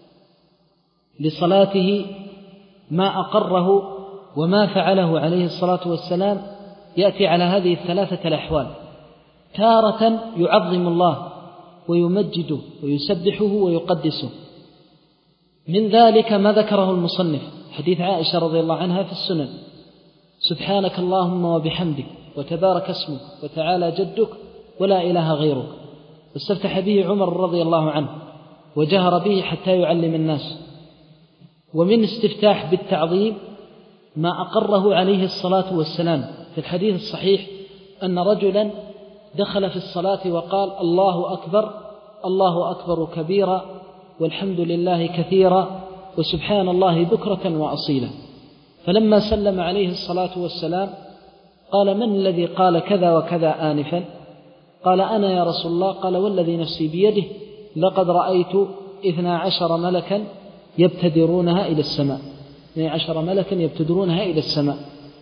لصلاته ما أقره وما فعله عليه الصلاة والسلام يأتي على هذه الثلاثة الأحوال: تارة يعظم الله ويمجده ويسبحه ويقدسه، من ذلك ما ذكره المصنف حديث عائشة رضي الله عنها في السنن سبحانك اللهم وبحمدك وتبارك اسمك وتعالى جدك ولا إله غيرك، واستفتح به عمر رضي الله عنه وجهر به حتى يعلم الناس. ومن استفتاح بالتعظيم ما أقره عليه الصلاة والسلام في الحديث الصحيح أن رجلا دخل في الصلاة وقال الله أكبر الله أكبر كبيرا والحمد لله كثيرا وسبحان الله بكرة وأصيلا، فلما سلم عليه الصلاة والسلام قال من الذي قال كذا وكذا آنفا؟ قال أنا يا رسول الله. قال والذي نفسي بيده لقد رأيت اثنا عشر ملكا يبتدرونها إلى السماء، اثنا عشر ملكا يبتدرونها إلى السماء.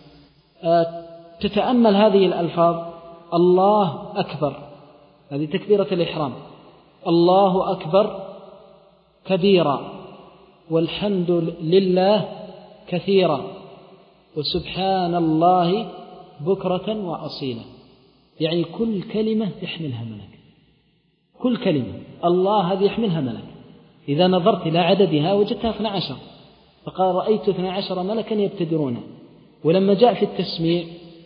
تتأمل هذه الألفاظ: الله أكبر، هذه تكبيرة الإحرام، الله أكبر كبيرا، والحمد لله كثيرا وسبحان الله بكرة وأصيلا، يعني كل كلمة يحملها ملك، كل كلمة الله هذه يحملها ملك. إذا نظرت إلى عددها وجدتها اثنا عشر، فقال رأيت اثنا عشر ملكا يبتدرونها. ولما جاء في التسميع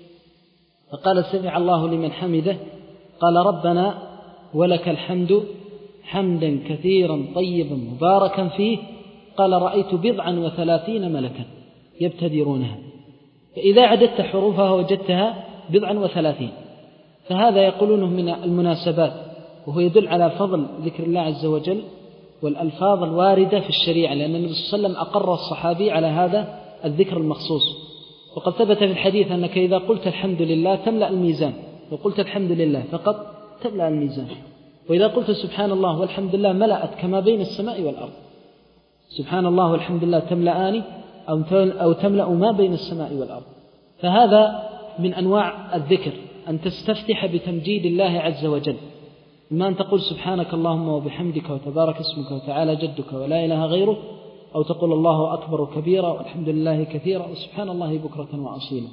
فقال سمع الله لمن حمده، قال ربنا ولك الحمد حمدا كثيرا طيبا مباركا فيه، قال رأيت بضعا وثلاثين ملكا يبتدرونها. فإذا عددت حروفها وجدتها بضعا وثلاثين، فهذا يقولونه من المناسبات، وهو يدل على فضل ذكر الله عز وجل والألفاظ الواردة في الشريعة، لأن النبي صلى الله عليه وسلم أقر الصحابي على هذا الذكر المخصوص. وقد ثبت في الحديث أنك إذا قلت الحمد لله تملأ الميزان، وقلت الحمد لله فقط تملأ الميزان، وإذا قلت سبحان الله والحمد لله ملأت كما بين السماء والأرض. سبحان الله والحمد لله تملأان أو تملأ ما بين السماء والأرض. فهذا من أنواع الذكر، أن تستفتح بتمجيد الله عز وجل، إما أن تقول سبحانك اللهم وبحمدك وتبارك اسمك وتعالى جدك ولا إله غيره، أو تقول الله أكبر كبيرا والحمد لله كثيرا وسبحان الله بكرة وأصيلا،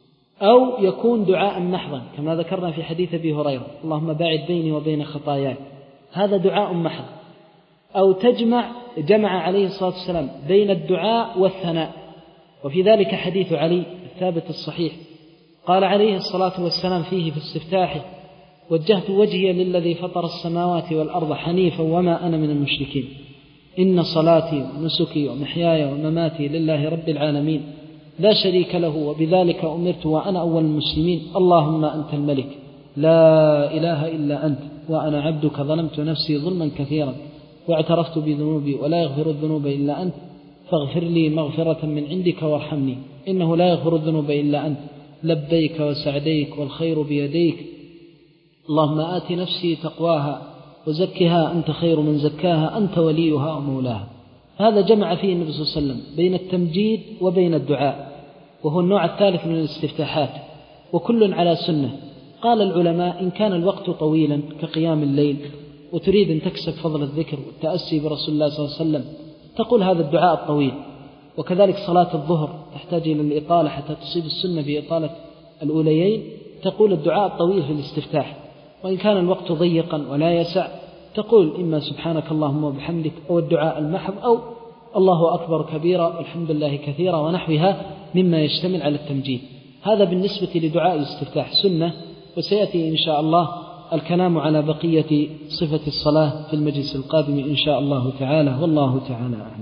أو يكون دعاء محضا كما ذكرنا في حديث أبي هريرة اللهم باعد بيني وبين خطاياي، هذا دعاء محض. أو تجمع جمع عليه الصلاة والسلام بين الدعاء والثناء، وفي ذلك حديث علي الثابت الصحيح، قال عليه الصلاة والسلام فيه في استفتاحه وجهت وجهي للذي فطر السماوات والأرض حنيفا وما أنا من المشركين، إن صلاتي ونسكي ومحياي ومماتي لله رب العالمين لا شريك له وبذلك أمرت وأنا أول المسلمين، اللهم أنت الملك لا إله إلا أنت وأنا عبدك ظلمت نفسي ظلما كثيرا واعترفت بذنوبي ولا يغفر الذنوب إلا أنت فاغفر لي مغفرة من عندك وارحمني إنه لا يغفر الذنوب إلا أنت لبيك وسعديك والخير بيديك، اللهم آت نفسي تقواها وزكها أنت خير من زكاها أنت وليها ومولاها. هذا جمع فيه النبي صلى الله عليه وسلم بين التمجيد وبين الدعاء، وهو النوع الثالث من الاستفتاحات، وكل على سنة. قال العلماء إن كان الوقت طويلا كقيام الليل وتريد أن تكسب فضل الذكر والتأسي برسول الله صلى الله عليه وسلم تقول هذا الدعاء الطويل. وكذلك صلاة الظهر تحتاج إلى الإطالة حتى تصيب السنة بإطالة الأوليين، تقول الدعاء الطويل في الاستفتاح. وإن كان الوقت ضيقا ولا يسع تقول إما سبحانك اللهم وبحمدك أو الدعاء المحض أو الله أكبر كبيرا والحمد لله كثيرا ونحوها مما يشتمل على التمجيد. هذا بالنسبة لدعاء الاستفتاح سنة، وسيأتي إن شاء الله الكلام على بقية صفة الصلاة في المجلس القادم إن شاء الله تعالى، والله تعالى أعلم.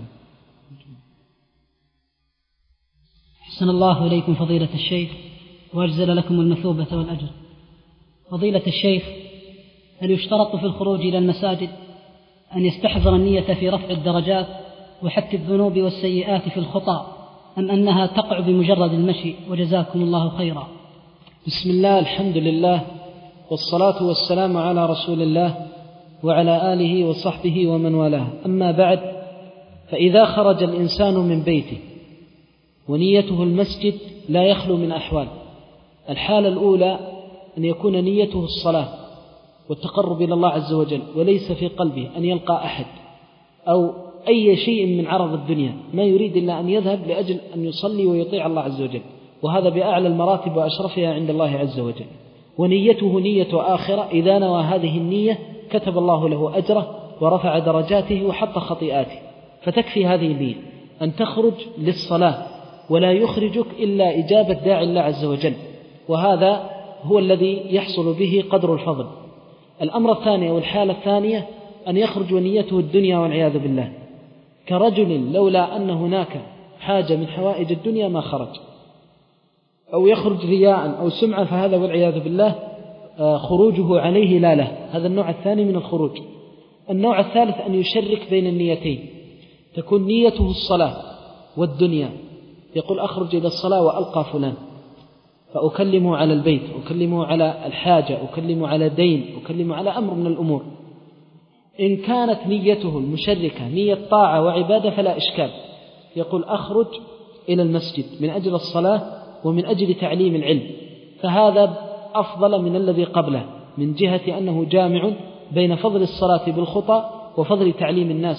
أحسن الله إليكم فضيلة الشيخ وأجزل لكم المثوبة والأجر. فضيلة الشيخ، هل يشترط في الخروج إلى المساجد أن يستحضر النية في رفع الدرجات وحك الذنوب والسيئات في الخطى، أم أنها تقع بمجرد المشي؟ وجزاكم الله خيرا. بسم الله، الحمد لله، والصلاة والسلام على رسول الله وعلى آله وصحبه ومن والاه. أما بعد، فإذا خرج الإنسان من بيته ونيته المسجد لا يخلو من أحوال. الحالة الأولى أن يكون نيته الصلاة والتقرب إلى الله عز وجل، وليس في قلبه أن يلقى أحد أو أي شيء من عرض الدنيا، ما يريد إلا أن يذهب لأجل أن يصلي ويطيع الله عز وجل، وهذا بأعلى المراتب وأشرفها عند الله عز وجل. ونيته نية آخرة، إذا نوى هذه النية كتب الله له أجره ورفع درجاته وحط خطيئاته. فتكفي هذه النية أن تخرج للصلاة، ولا يخرجك إلا إجابة داعي الله عز وجل، وهذا هو الذي يحصل به قدر الفضل. الأمر الثاني والحالة الثانية أن يخرج ونيته الدنيا والعياذ بالله، كرجل لولا أن هناك حاجة من حوائج الدنيا ما خرج، أو يخرج رياء أو سمعة، فهذا والعياذ بالله خروجه عليه لا له. هذا النوع الثاني من الخروج. النوع الثالث أن يشرك بين النيتين، تكون نيته الصلاة والدنيا، يقول أخرج إلى الصلاة وألقى فلان فأكلمه على البيت، أكلمه على الحاجة، أكلمه على دين، أكلمه على أمر من الأمور. إن كانت نيته المشركة نية طاعة وعبادة فلا إشكال، يقول أخرج إلى المسجد من أجل الصلاة ومن أجل تعليم العلم، فهذا أفضل من الذي قبله من جهة أنه جامع بين فضل الصلاة بالخطى وفضل تعليم الناس.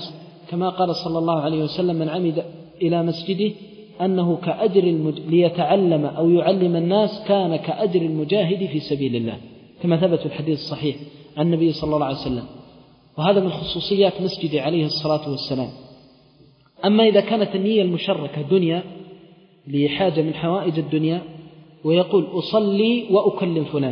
كما قال صلى الله عليه وسلم: من عمد إلى مسجده أنه كأجر المج... ليتعلم أو يعلم الناس كان كأجر المجاهد في سبيل الله، كما ثبت الحديث الصحيح عن النبي صلى الله عليه وسلم. وهذا من خصوصيات مسجد عليه الصلاة والسلام. أما إذا كانت النية المشركة دنيا لحاجة من حوائج الدنيا، ويقول: أصلي وأكلم فلان،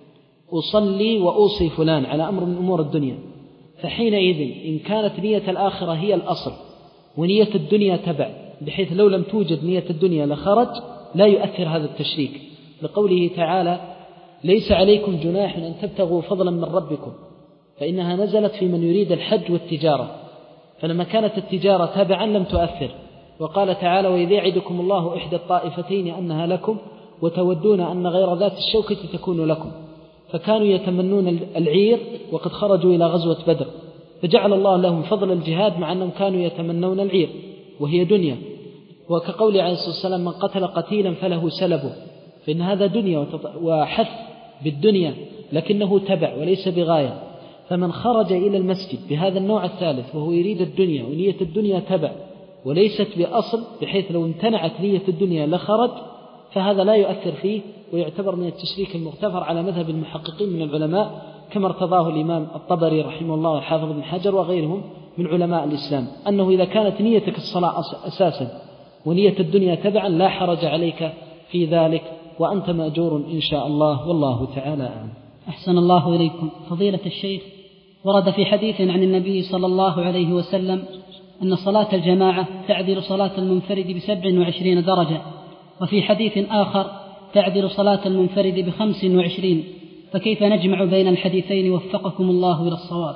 أصلي وأوصي فلان على أمر من أمور الدنيا، فحينئذ إن كانت نية الآخرة هي الأصل ونية الدنيا تبع، بحيث لو لم توجد نية الدنيا لخرج، لا يؤثر هذا التشريك، لقوله تعالى: ليس عليكم جناح أن تبتغوا فضلا من ربكم، فإنها نزلت في من يريد الحج والتجارة، فلما كانت التجارة تابعا لم تؤثر. وقال تعالى: وإذ يعدكم الله إحدى الطائفتين أنها لكم وتودون أن غير ذات الشوكة تكون لكم، فكانوا يتمنون العير وقد خرجوا إلى غزوة بدر، فجعل الله لهم فضل الجهاد مع أنهم كانوا يتمنون العير وهي دنيا. وكقول عليه الصلاة والسلام: من قتل قتيلا فله سلبه، فإن هذا دنيا وحث بالدنيا، لكنه تبع وليس بغاية. فمن خرج إلى المسجد بهذا النوع الثالث وهو يريد الدنيا ونية الدنيا تبع وليست بأصل، بحيث لو امتنعت نية الدنيا لخرج، فهذا لا يؤثر فيه ويعتبر من التشريك المغتفر على مذهب المحققين من العلماء، كما ارتضاه الإمام الطبري رحمه الله والحافظ بن حجر وغيرهم من علماء الإسلام، أنه إذا كانت نيتك الصلاة أساسا ونية الدنيا تبعا لا حرج عليك في ذلك، وأنت مأجور إن شاء الله، والله تعالى أعلم. أحسن الله إليكم. فضيلة الشيخ، ورد في حديث عن النبي صلى الله عليه وسلم أن صلاة الجماعة تعدل صلاة المنفرد بسبع وعشرين درجة، وفي حديث آخر تعدل صلاة المنفرد بخمس وعشرين، فكيف نجمع بين الحديثين وفقكم الله إلى الصواب؟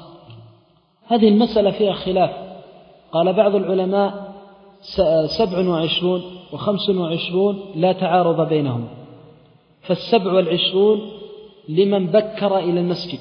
هذه المسألة فيها خلاف. قال بعض العلماء: سبع وعشرون وخمس وعشرون لا تعارض بينهم، فالسبع والعشرون لمن بكر إلى المسجد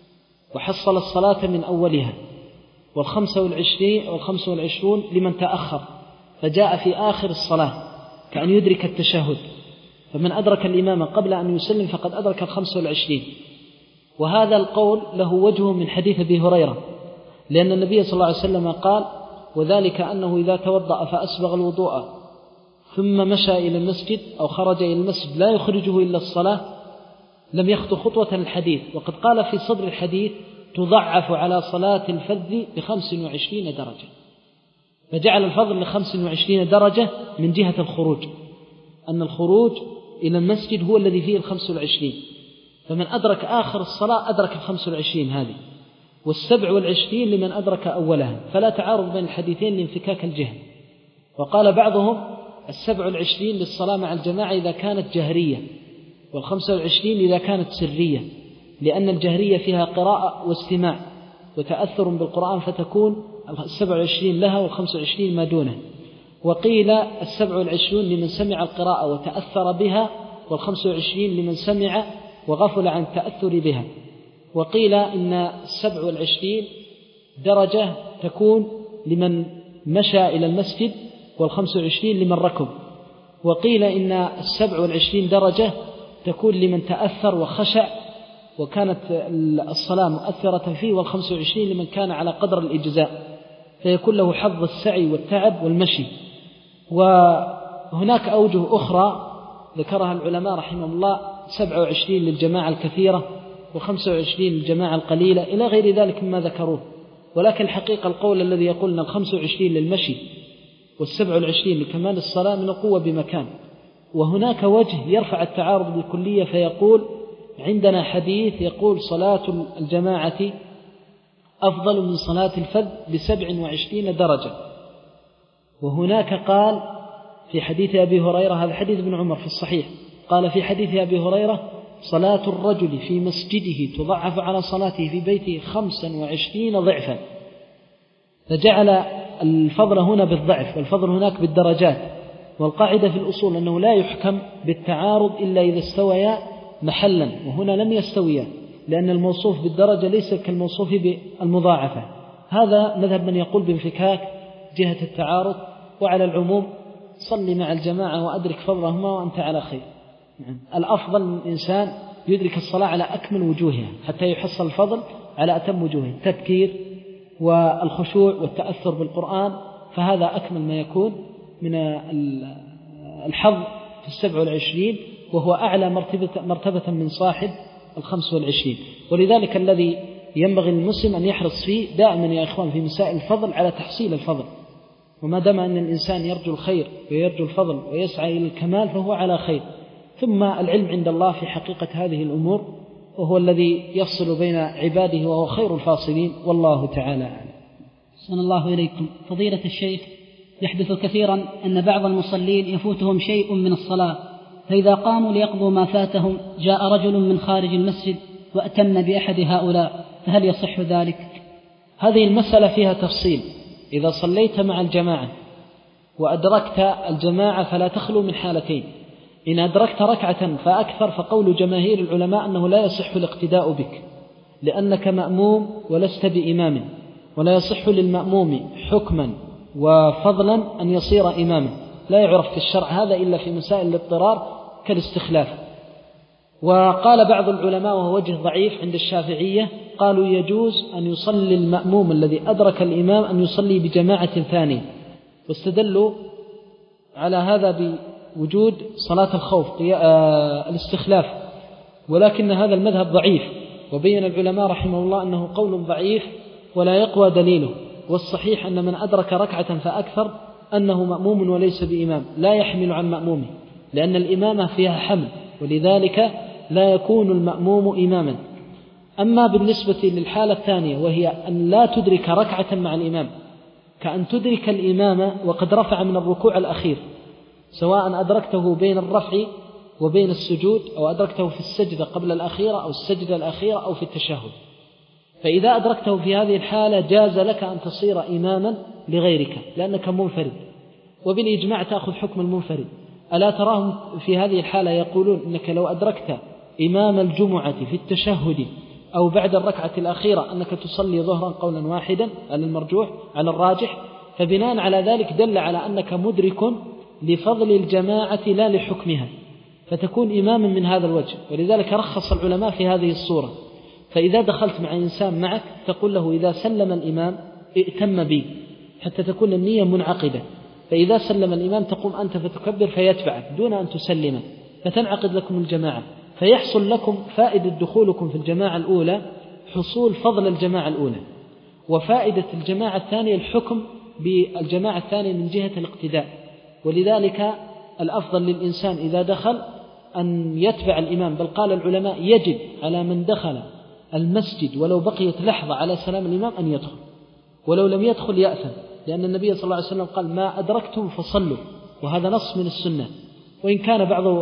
وحصل الصلاة من أولها، والخمس والعشرين والخمس والعشرون لمن تأخر فجاء في آخر الصلاة كأن يدرك التشهد، فمن أدرك الإمام قبل أن يسلم فقد أدرك الخمس والعشرين. وهذا القول له وجه من حديث أبي هريرة، لأن النبي صلى الله عليه وسلم قال: وذلك أنه إذا توضأ فأسبغ الوضوء ثم مشى إلى المسجد أو خرج إلى المسجد لا يخرجه إلا الصلاة لم يخطو خطوة الحديث. وقد قال في صدر الحديث: تضعف على صلاة الفذ بخمس وعشرين درجة، فجعل الفضل لخمس وعشرين درجة من جهة الخروج، أن الخروج إلى المسجد هو الذي فيه الخمس والعشرين، فمن أدرك آخر الصلاة أدرك الخمس والعشرين هذه، والسبع والعشرين لمن أدرك أولها، فلا تعارض بين الحديثين لانفكاك الجهة. وقال بعضهم: السبع والعشرين للصلاة مع الجماعة إذا كانت جهرية، والخمس والعشرين إذا كانت سرية، لأن الجهرية فيها قراءة واستماع وتأثر بالقرآن، فتكون السبع والعشرين لها والخمس والعشرين ما دونه. وقيل السبع والعشرون لمن سمع القراءة وتأثر بها، والخمس والعشرين لمن سمع وغفل عن التأثر بها. وقيل إن السبع والعشرين درجة تكون لمن مشى إلى المسجد، والخمس والعشرين لمن ركب. وقيل إن السبع والعشرين درجة تكون لمن تأثر وخشع وكانت الصلاة مؤثرة فيه، والخمس والعشرين لمن كان على قدر الإجزاء فيكون له حظ السعي والتعب والمشي. وهناك أوجه أخرى ذكرها العلماء رحمه الله: سبع وعشرين للجماعة الكثيرة وخمس وعشرين للجماعة القليلة، إلى غير ذلك مما ذكروه. ولكن الحقيقة القول الذي يقول أن الخمس وعشرين للمشي والسبع والعشرين لكمال الصلاة من القوة بمكان. وهناك وجه يرفع التعارض بالكلية، فيقول: عندنا حديث يقول صلاة الجماعة أفضل من صلاة الفذ بسبع وعشرين درجة. وهناك قال في حديث أبي هريرة، هذا حديث ابن عمر في الصحيح، قال في حديث أبي هريرة: صلاة الرجل في مسجده تضعف على صلاته في بيته خمسا وعشرين ضعفا، فجعل الفضل هنا بالضعف والفضل هناك بالدرجات. والقاعدة في الأصول أنه لا يحكم بالتعارض إلا إذا استويا محلا، وهنا لم يستويا، لأن الموصوف بالدرجة ليس كالموصوف بالمضاعفة. هذا مذهب من يقول بانفكاك جهة التعارض. وعلى العموم صلي مع الجماعة وأدرك فضلهما وأنت على خير. الأفضل من الإنسان يدرك الصلاة على أكمل وجوهها حتى يحصل الفضل على أتم وجوهه، تبكير والخشوع والتأثر بالقرآن، فهذا أكمل ما يكون من الحظ في السبع والعشرين، وهو أعلى مرتبة, مرتبة من صاحب الخمس والعشرين. ولذلك الذي ينبغي للمسلم أن يحرص فيه دائما يا إخوان في مسائل الفضل على تحصيل الفضل، وما دام أن الإنسان يرجو الخير ويرجو الفضل ويسعى إلى الكمال فهو على خير. ثم العلم عند الله في حقيقة هذه الأمور، وهو الذي يفصل بين عباده وهو خير الفاصلين، والله تعالى أعلم. أحسن الله إليكم. فضيلة الشيخ، يحدث كثيرا أن بعض المصلين يفوتهم شيء من الصلاة، فإذا قاموا ليقضوا ما فاتهم جاء رجل من خارج المسجد وأتم بأحد هؤلاء، فهل يصح ذلك؟ هذه المسألة فيها تفصيل. إذا صليت مع الجماعة وأدركت الجماعة فلا تخلو من حالتين: إن أدركت ركعة فأكثر فقول جماهير العلماء أنه لا يصح الاقتداء بك لأنك مأموم ولست بإمام، ولا يصح للمأموم حكما وفضلا أن يصير إماما، لا يعرف في الشرع هذا إلا في مسائل الاضطرار كالاستخلاف. وقال بعض العلماء وهو وجه ضعيف عند الشافعية، قالوا يجوز أن يصلي المأموم الذي أدرك الإمام أن يصلي بجماعة ثانية، واستدلوا على هذا بوجود صلاة الخوف الاستخلاف، ولكن هذا المذهب ضعيف، وبين العلماء رحمه الله أنه قول ضعيف ولا يقوى دليله، والصحيح أن من أدرك ركعة فأكثر أنه مأموم وليس بإمام، لا يحمل عن مأمومه، لأن الإمامة فيها حمل، ولذلك لا يكون المأموم إماما. أما بالنسبة للحالة الثانية وهي أن لا تدرك ركعة مع الإمام، كأن تدرك الإمام وقد رفع من الركوع الأخير، سواء أدركته بين الرفع وبين السجود، أو أدركته في السجدة قبل الأخيرة أو السجدة الأخيرة أو في التشهد، فإذا أدركته في هذه الحالة جاز لك أن تصير إماما لغيرك لأنك منفرد، وبالإجماع تأخذ حكم المنفرد. ألا تراهم في هذه الحالة يقولون إنك لو أدركت إمام الجمعة في التشهد أو بعد الركعة الأخيرة أنك تصلي ظهرا قولا واحدا على المرجوح على الراجح، فبناء على ذلك دل على أنك مدرك لفضل الجماعة لا لحكمها، فتكون إماما من هذا الوجه. ولذلك رخص العلماء في هذه الصورة، فإذا دخلت مع إنسان معك تقول له إذا سلم الإمام ائتم بي، حتى تكون النية منعقدة، فإذا سلم الإمام تقوم أنت فتكبر فيتبعك دون أن تسلم، فتنعقد لكم الجماعة، فيحصل لكم فائدة دخولكم في الجماعة الأولى حصول فضل الجماعة الأولى، وفائدة الجماعة الثانية الحكم بالجماعة الثانية من جهة الاقتداء. ولذلك الأفضل للإنسان إذا دخل أن يتبع الإمام، بل قال العلماء يجب على من دخل المسجد ولو بقيت لحظة على سلام الإمام أن يدخل، ولو لم يدخل يأثم، لأن النبي صلى الله عليه وسلم قال ما أدركتم فصلوا، وهذا نص من السنة. وإن كان بعض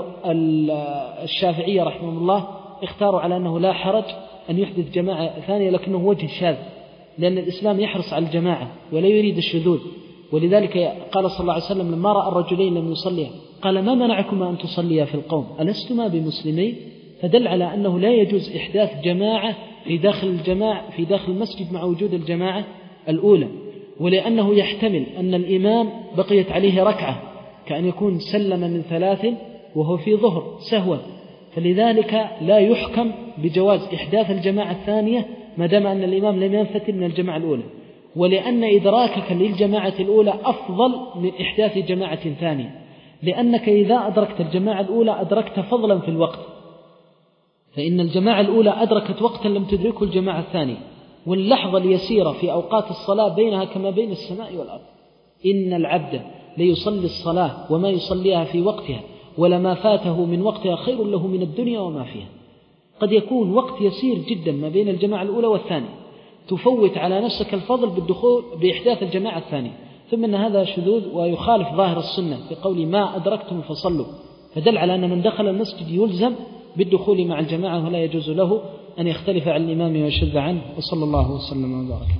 الشافعية رحمه الله اختاروا على أنه لا حرج أن يحدث جماعة ثانية، لكنه وجه شاذ، لأن الإسلام يحرص على الجماعة ولا يريد الشذوذ. ولذلك قال صلى الله عليه وسلم لما رأى الرجلين لم يصليا قال ما منعكما أن تصليا في القوم ألستما بمسلمين؟ فدل على أنه لا يجوز إحداث جماعة في داخل الجماعة في داخل المسجد مع وجود الجماعة الأولى، ولأنه يحتمل أن الإمام بقيت عليه ركعة، كأن يكون سلم من ثلاث وهو في ظهر سهوا، فلذلك لا يحكم بجواز إحداث الجماعة الثانية ما دام أن الإمام لم ينفتل من الجماعة الأولى، ولأن إدراكك للجماعة الأولى أفضل من إحداث جماعة ثانية، لأنك إذا أدركت الجماعة الأولى أدركت فضلا في الوقت، فإن الجماعة الأولى أدركت وقتا لم تدركه الجماعة الثانية، واللحظة اليسيرة في أوقات الصلاة بينها كما بين السماء والأرض. إن العبد ليصلي الصلاة وما يصليها في وقتها ولما فاته من وقتها خير له من الدنيا وما فيها. قد يكون وقت يسير جدا ما بين الجماعة الأولى والثانية، تفوت على نفسك الفضل بالدخول بإحداث الجماعة الثانية، ثم أن هذا شذوذ ويخالف ظاهر السنة بقول ما أدركتم فصلوا، فدل على أن من دخل المسجد يلزم بالدخول مع الجماعة ولا يجوز له أن يختلف عن الإمام ويشذ عنه. وصلى الله وسلم وبارك.